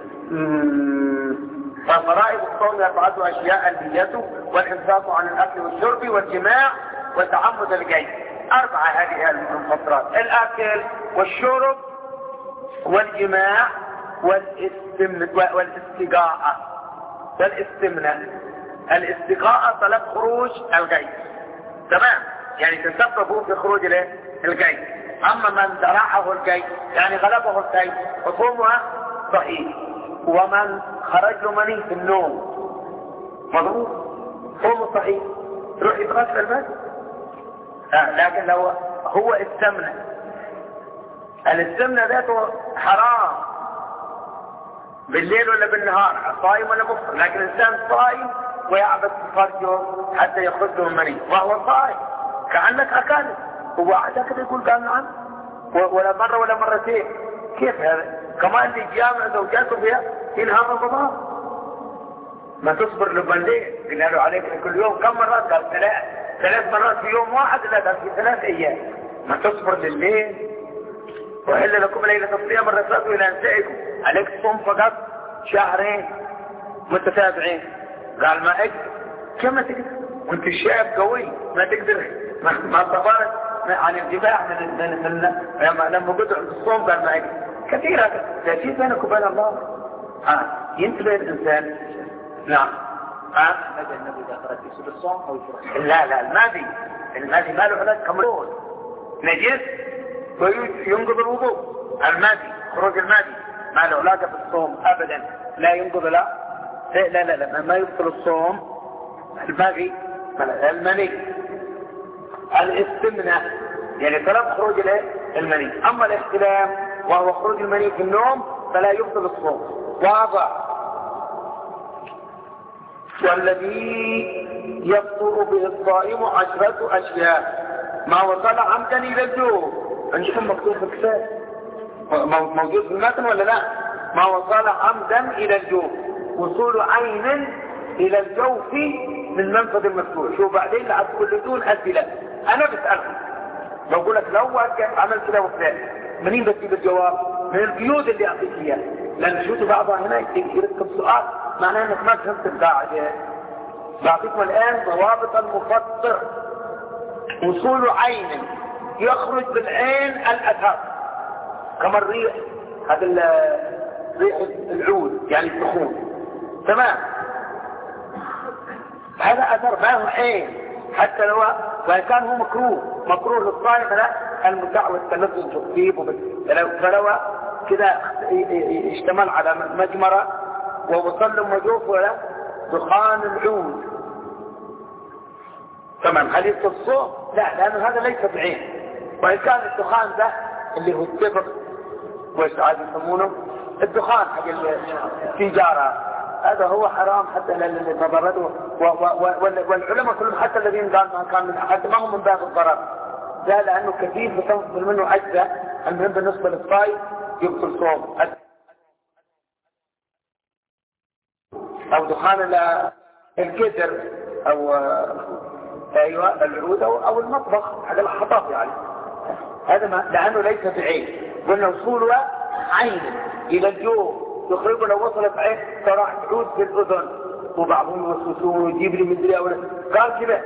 ففرائض الصوم 4 أشياء: النية والإمساك عن الأكل والشرب والجماع وتعمد الجيش. 4 هذه المفطرات: الأكل والشرب والجماع والاستمناء. الاستقاء طلب خروج الجيش تمام يعني تسببوا في خروج الجيش. اما من درعه الجيش يعني غلبه الجيش فصومها صحيح. ومن خرج له مني في النوم مضروب صومه صحيح يروح يتغسل بس. لكن لو هو الاستمناء ذاته حرام بالليل ولا بالنهار صايم ولا مفطر. لكن الانسان صايم ويعبث فرجه حتى يخرج له المني وهو صايم كأنك أكلت. هو عادة كده يقول قال نعم ولا مرة ولا مرتين. كيف هذا؟ كمان اللي جامع زوجاته فيها في نهار رمضان ما تصبر لبندين قلنا له عليك كل يوم كم مرات؟ قال 3 مرات في يوم واحد. لا قال في 3 أيام. ما تصبر لليل وإلا لكم ليلة الصيام الرسالة إلى أنسائكم عليك تصوم فقط 2 شهر متتابعين. قال ما أقدر. كما تقدر وانت الشاب قوي ما تقدر ما صبرت عن الجماع لما قلت عند الصوم قال ما أقدر. كثير هذا لا شيء بينك وبين الله. ينتبه الإنسان. نعم ماذا النبي إذا خرج يسود الصوم أو يفرح؟ لا الماضي ما له علاج كمرون نجس وينقض الوضوء. الماضي خروج الماضي ما له علاقة بالصوم أبدا. لا ينقض لا ما يبطل الصوم. الماضي المني الاستمناء يعني طلب خروج المني. اما الاحتلام وهو خروج المني في النوم فلا يبطل الصوم. واضح. والذي يفطر به الصائم 10 أشياء ما وصل عمدا الى الجوف. عندكم مكتوب في الكتاب موجود في المتن ولا لا؟ ما وصل عمدا الى الجوف وصول عين الى الجوف من منفذ المفتوح. شو بعدين لعب كل دون اسئله. انا بسالكم لو اقول لك لو عمل كده وكذا منين بتجيب الجواب؟ من القيود اللي اعطيك اياها. لان شوفوا بعضها هنا يركب سؤال معناه انك ما فهمت القاعده. بعطيكم الان ضوابط المفطر. وصول عين يخرج بالعين الاثر كما الريح، هذا ريح العود يعني الدخول. تمام. هذا اثر ما هو عين حتى لو وان كان هو مكروه للصائم لا المتعود كالنفس تخفيف فلو كذا اشتمل على مجمرة ووصل وجوف ولا دخان العود. تمام. هل يبطل الصوم؟ لا، لانه هذا ليس بعين. وان كان الدخان ده اللي هو التبر وش عاد يسمونه الدخان حق التجارة هذا هو حرام حتى للي تضرروا. والعلماء كلهم حتى الذين قال ما كان من احد ما هم من باب الضرر لا، لانه كثير بتنفذ منه اجزاء. المهم بالنسبه للصائم يبطل صوم. او دخان القدر او ايوه العود او المطبخ حق الحطب يعني هذا ما لانه ليس بعين. قلنا وصوله عين الى الجوف يخرج لو وصلت عين فراح تعود في الاذن. وبعضهم يوسوسون ويجيب لي مدري او قال كذا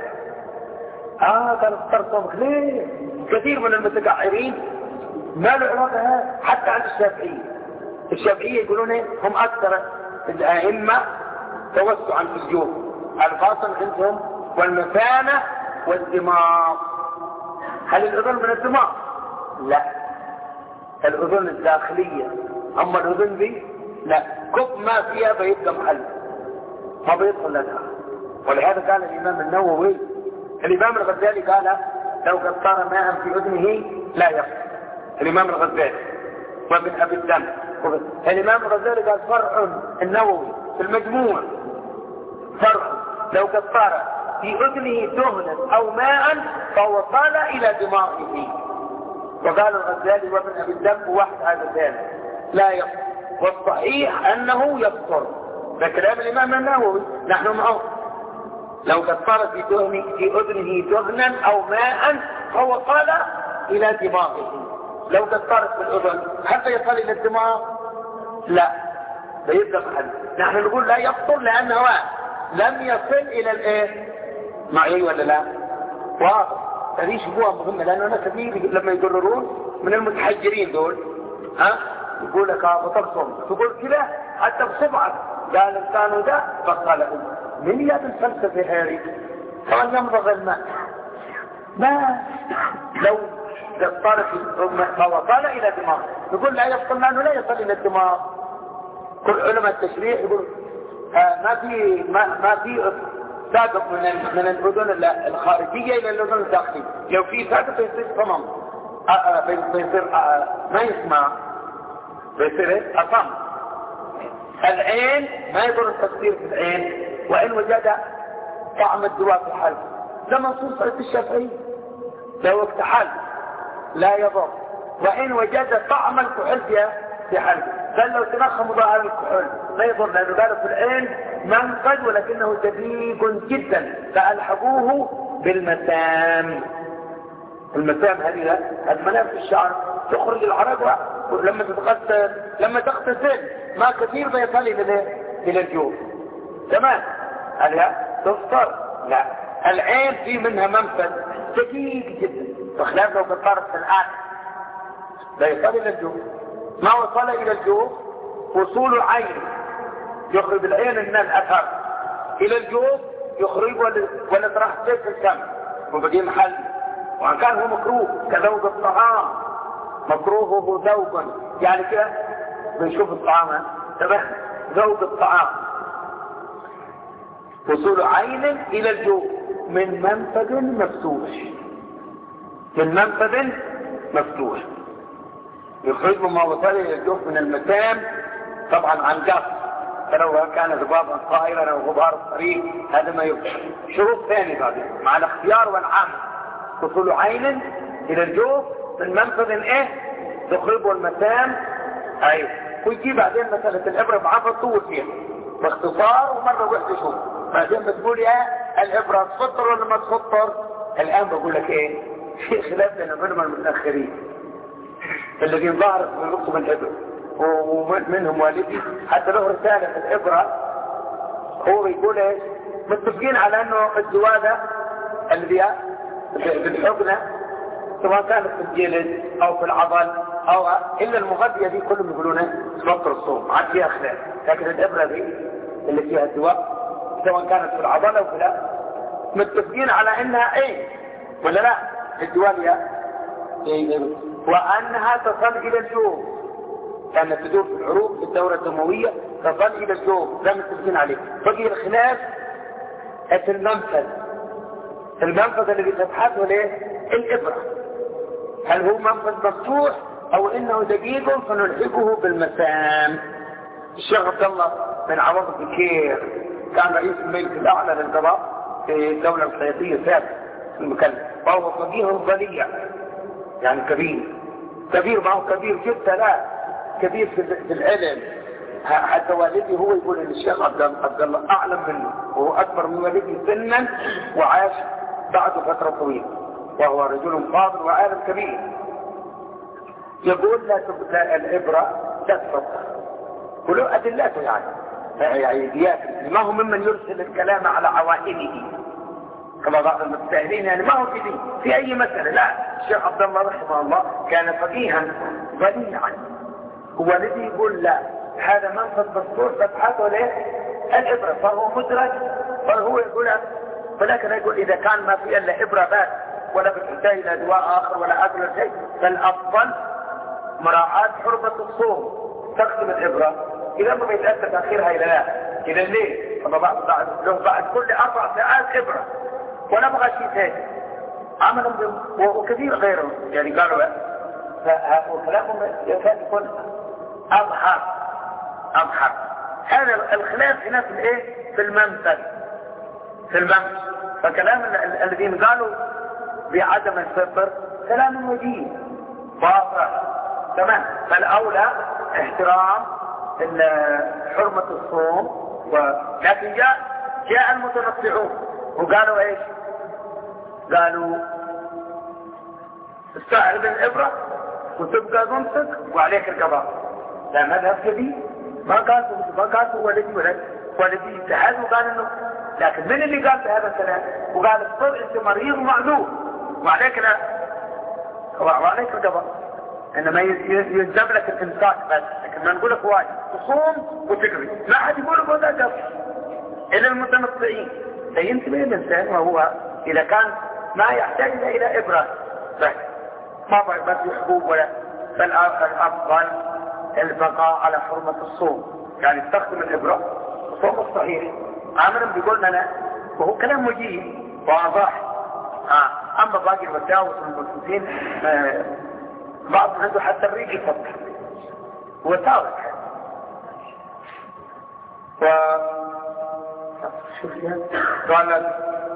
كان اختار صومك ليه؟ كثير من المتقعرين ما له علاقه حتى عند الشافعيه يقولون هم اكثر الائمه توسعا في الجوف. الفاصل عندهم والمثانه والدماغ. هل الاذن من الدماغ؟ لا، الاذن الداخليه. اما الاذن دي لا، كب ما فيها بيبقى محل ما بيدخل لها. ولهذا قال الامام النووي الامام الغزالي قال لو قطر ماء في اذنه لا يفطر. الامام الغزالي وابن ابي الدم. الامام الغزالي قال فرع النووي في المجموع فرع لو قطر في اذنه دهنا او ماء فوصل الى دماغه. وقال الغزالي وابن ابي الدم واحد هذا الثاني لا يفطر. والصحيح انه يفطر. ده كلام الامام النووي نحن معه. لو قطر في اذنه دهنا او ماء فوصل الى دماغه. لو قطرت في الاذن حتى يصل الى الدماغ لا، ده يبقى محل. نحن نقول لا يفطر لانه لم يصل الى الايه معي ولا لا؟ واضح. هذه شبوه مهمه لانه انا كثير لما يقررون من المتحجرين دول يقول لك بطل صوم تقول كذا حتى بصبعك قال الانسان ده فقال من يد الفلسفه هذه كان يمضغ الماء ما لو قطرت فوصل الى دماغ نقول لا يفصل لانه لا يصل الى الدماغ. كل علماء التشريع يقول ما في سابق من الاذن الخارجيه الى الاذن الداخليه. لو في سابق يصير صمم بيصير ما يسمع بيصير اصم. العين ما يضر التفسير في العين وان وجد طعم الدواء في الحلق. لما نصوص عند الشافعي لو اكتحل لا يضر وان وجد طعم الكحول في حلق. بل لو تنخم ظاهر الكحول لا يضر لانه قالوا في العين منفذ ولكنه دقيق جدا فالحقوه بالمسام. المسام هذه المنام في الشعر تخرج العرق ولما تتغسل لما تغتسل ما كثير بيصل الى الجوف. تمام. هل تفطر؟ لا. العين في منها منفذ دقيق جدا بخلاف لو قطرت الان لا يصل الى الجوف. ما وصل الى الجوف وصول العين يخرج العين من الاثر الى الجوف يخرج ولا تراح تلك الكم وبقي محل. وان كان هو مكروه كذوق الطعام مكروهه ذوقا يعني كده بنشوف الطعام تبع ذوق الطعام. وصول عين الى الجوف من منفذ مفتوح من منفذ مفتوح يخرج ما وصل الى الجوف من المسام، طبعا عن قصد، فلو كان ذبابا طائرا او غبار الطريق هذا ما يفتح. شروط ثاني بعد مع الاختيار والعمل، وصول عين الى الجوف من منفذ ايه تخرجه المسام. ايوه، ويجي بعدين مسألة الابرة بعض تطول فيها باختصار ومرة واحدة شوف، بعدين بتقول يا الابرة تفطر ولا ما تفطر. الان بقول لك ايه، في خلاف بين العلماء المتأخرين الذين ظهرت من رسم الابرة، ومنهم والدي حتى له رسالة في الابرة، هو يقول ايش، متفقين على انه الزوادة اللي بالحقنة سواء كانت في الجلد او في العضل او الا المغذية دي كلهم يقولون تفطر الصوم، عاد فيها خلاف. لكن الابرة دي اللي فيها الدواء سواء كانت في العضل او في لا، متفقين على انها ايه ولا لا الدواء وانها تصل الى الجوف، كانت تدور في العروق في الدورة الدموية تصل الى الجوف، ده متفقين عليه. بقي الخلاف في المنفذ الذي تبحثه ليه الابرة، هل هو منفذ مفتوح او انه دقيق فنلحقه بالمسام. الشيخ عبد الله بن عوض بكير كان رئيس المجلس الاعلى للقضاء في الدولة الخياطية سابق في المكلف، وهو فقيه ضليع يعني كبير ما هو كبير جدا، لا كبير في العلم. حتى والدي هو يقول ان الشيخ عبد الله اعلم منه، وهو اكبر من والدي سنا وعاش بعده فترة طويلة، وهو رجل فاضل وعالم كبير. يقول لا العبرة تثبت ولو أدلته يعني دياته، ما هو ممن يرسل الكلام على عوائله كما بعض المتساهلين، يعني ما هو في أي مسألة. لا، الشيخ عبد الله رحمه الله كان فقيها ضليعا، والذي يقول لا هذا منفذ مفتوح تبحثه ليه العبرة، فهو مدرج، فهو يقول ولكن يقول إذا كان ما في إلا إبرة بس ولا بتحتاج إلى دواء آخر ولا أكل شيء، فالأفضل مراعاة حرمة الصوم، تقسم الإبرة إذا ما يتأثر تأخيرها إلى لا إلى الليل، بعد كل 4 ساعات إبرة ولا بغى شيء ثاني عملا وكثير غيره، يعني قالوا وكلامهم يكون أظهر. هذا الخلاف هنا في الإيه في المنفذ. فكلام الذين قالوا بعدم الفطر كلام وجيه واضح تمام. فالأولى احترام حرمة الصوم، لكن جاء المتنطعون وقالوا ايش؟ قالوا استعرض الإبرة وتبقى ممسك وعليك القضاء. لا مذهب كبير، ما قالوا والذي اتحاد وقال انه، لكن من اللي قال بهذا الكلام وقال افتر انت مريض ومعذور وعليك القضاء، انما يلزم لك الامساك بس، لكن ما نقول لك واجب تصوم وتقضي، ما حد يقول لك هذا جف الا المتنطعين. فينتبه الانسان وهو اذا كان ما يحتاج الى ابره بس ما بس حبوب ولا، فالافضل البقاء على حرمة الصوم، يعني استخدم الابره الصوم الصحيح. عاملا بيقول لنا وهو كلام وجيه واضح. اما باقي الوساوس والمسلمين بعض عنده حتى الريق يفكر وساوس شوف قال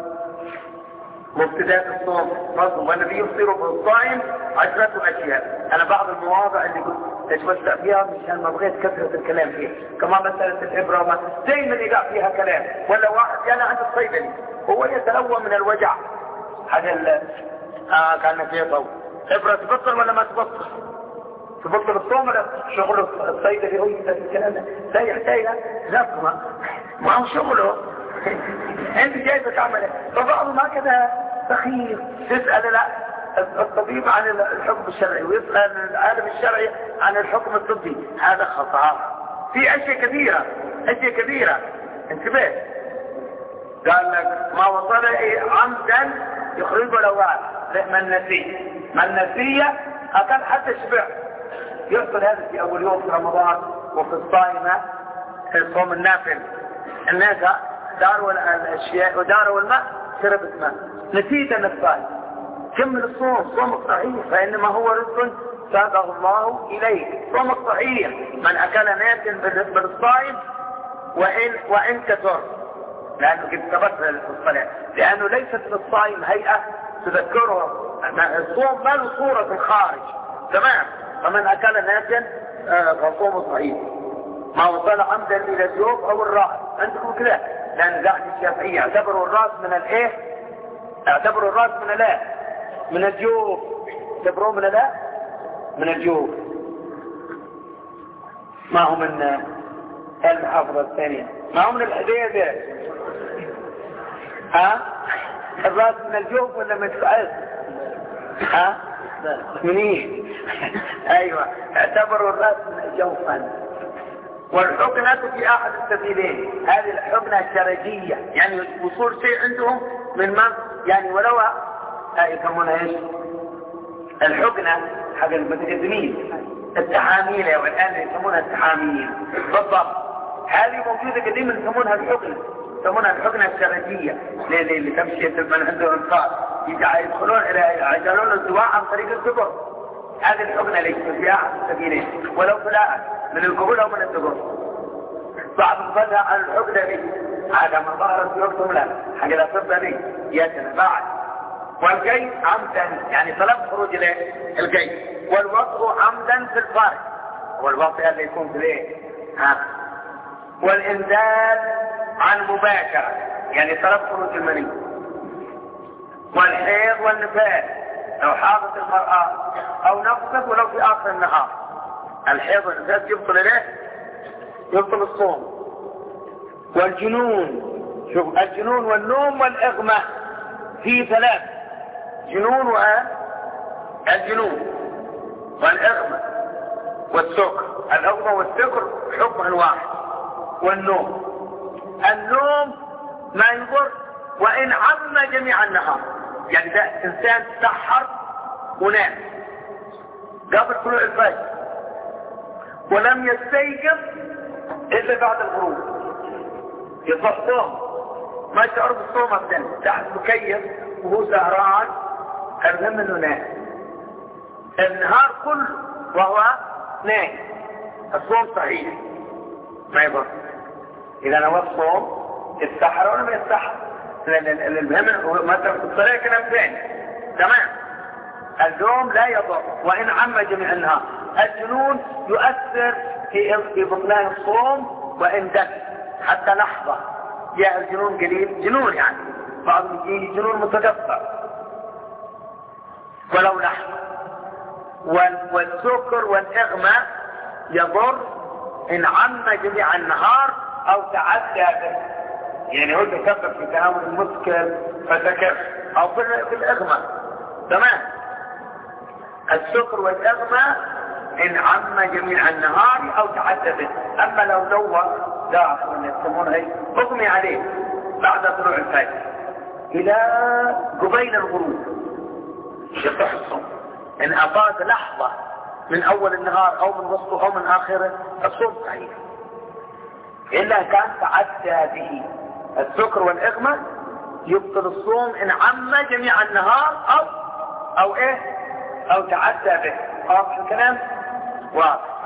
مبتدات الصوم برضه، والذي يفطر بالصائم 10 أشياء. انا بعض المواضع اللي كنت اتوسع فيها مشان ما بغيت كثرة الكلام فيها، كما مسألة الإبرة دايما يقع فيها كلام، ولا واحد يعني عند الصيدلي هو يتلوى من الوجع هذا كان فيه طول إبرة تبطل ولا ما تبطل؟ تبطل الصوم ولا شغل الصيدلي هو يتلوى الكلام لا يحتاج نفسه، ما هو شغله انت جايبه تعمل. فبعض ما كذا سخيف تسأل لا الطبيب عن الحكم الشرعي ويسأل العالم الشرعي عن الحكم الطبي، هذا خطأ في أشياء كبيرة انتبه. قال لك ما وصل عمدا يخرجه الأوعال، من نسي أكل حتى شبع. يحصل هذا في أول يوم في رمضان وفي الصائمة في الصوم النافل، الناس داروا الأشياء وداروا الماء شربت ماء، نسيت أن الصائم كمل الصوم، صومك صحيح، فإنما هو رزق ساقه الله إليك. صومك صحيح. من أكل ناسا بالنسبة للصائم وإن كثر، لأنه قد ثبت في الصلاة، لأنه ليست للصائم هيئة تذكره. الصوم ما له صورة في الخارج، تمام. فمن أكل ناسا فصومه صحيح، ما وصل عمدا إلى الجوف أو الرأس. عندكم كده، لأن قاعد الشافعية اعتبروا الرأس من الإيه؟ اعتبروا الرأس من الإيه؟ من الجوف. اعتبروه من الإيه؟ من الجوف. ما هو من المحافظة الثانية، ما هو من الحديدة. ها؟ الرأس من الجوف ولا من الفأس؟ ها؟ منين؟ ايوه، اعتبروا الرأس من الجوفا. والحقنة في احد السبيلين، هذه الحقنة الشرجية، يعني وصول شيء عندهم من ما يعني ولو يسمونها ايش؟ الحقنة حق المتقدمين، التحاميل، والان يسمونها التحاميل بالضبط. هذه موجودة قديما يسمونها الحقنة، يسمونها الحقنة الشرجية. اللي تمشي من عنده انصار يدخلون الى يعجلون الدواء عن طريق الدبر. هذه الحقنة ليست في احد السبيلين، ولو فلاء من القبول او من الدبر. بعض الفتى عن الحقنة دي هذا ما ظهرت في وقتهم، لا حق الأطباء دي يتباعد. والجيش عمدا، يعني طلب خروج الجيش. والوضع عمدا في الفرج، والوضع اللي يكون في الايه؟ والإمداد عن مباشرة، يعني طلب خروج المني. والحيض والنفاس، لو حاضت المرأة أو نقصت ولو في آخر النهار. الحيض والنفاس يبطل إليه؟ يبطل الصوم. والجنون، شوف الجنون والنوم والإغماء في ثلاث: جنون والجنون والإغماء والسكر. الإغماء والسكر حكم واحد. والنوم، النوم ما يضر وإن عم جميع النهار، يعني ده إنسان تسحر ونام قبل طلوع الفجر ولم يستيقظ إلا بعد الغروب، يصح صوم، ما يشعر بالصوم أبدا، تحت مكيف وهو سهران، المهم إنه نام النهار كله وهو نام، الصوم صحيح ما يضر. إذا نوى الصوم يستحر ولا ما يستحر، المهم ما ترك الصلاة كلام ثاني، تمام. النوم لا يضر وإن عم جميع النهار. الجنون يؤثر في بطلان الصوم وإن دم حتى لحظة. جاء الجنون قليل، جنون يعني بعضهم يجي جنون متقطع ولو لحظة. والسكر والإغماء يضر إن عم جميع النهار أو تعدى به، يعني هو تسبب في تناول المسكر فسكر أو في الإغماء، تمام. السكر والإغماء إن عم جميع النهار أو تعدى به. أما لو دور ضعف يسمونه أغمي عليه بعد طلوع الفجر إلى قبيل الغروب يصح الصوم. إن أفاد لحظة من أول النهار أو من وسطه أو من آخره الصوم صحيح، إلا كان تعدى به. السكر والإغماء يبطل الصوم إن عم جميع النهار أو إيه أو تعدى به. واضح الكلام؟ واضح.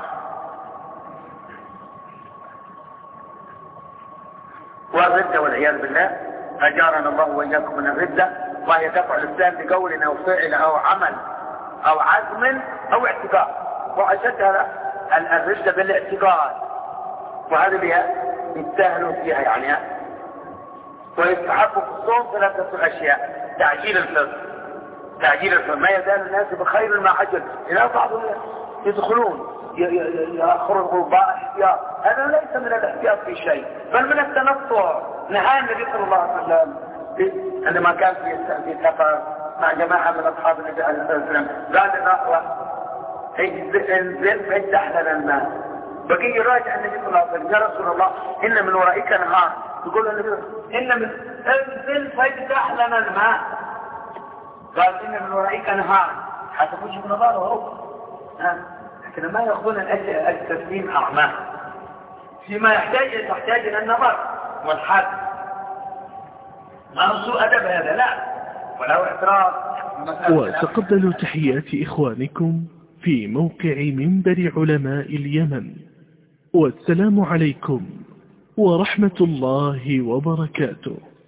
والردة والعياذ بالله أجارنا الله وإياكم من الردة، وهي دفع الإسلام بقول أو فعل أو عمل أو عزم أو اعتقاد، وأشدها الردة بالاعتقاد، وهذا بها يستاهلوا فيها يعني. ويستحب في الصوم ثلاثة أشياء: تعجيل الفطر، ما يزال الناس بخير ما عجل، إلى بعضهم يدخلون يأخروا الغرباء احتياط، هذا ليس من الاحتياط في شيء، بل من التنطع. نهى النبي صلى الله عليه وسلم عندما كان في سفر مع جماعة من أصحاب النبي عليه الصلاة والسلام، قال الرأوة انزل فاجتح لنا الماء. بقي يراجع النبي صلى الله عليه وسلم: يا رسول الله إن من ورائك نهار. يقول النبي: إن من انزل فاجتح لنا الماء. قال: إن من ورائك نهار. حتى وجه نظاره هو لكن ما يأخذون التسليم أعماه فيما يحتاج إلى النظر والحد. ما هو سوء أدب هذا، لا، وله اعتراض وتقبلوا تحيات إخوانكم في موقع منبر علماء اليمن. والسلام عليكم ورحمة الله وبركاته.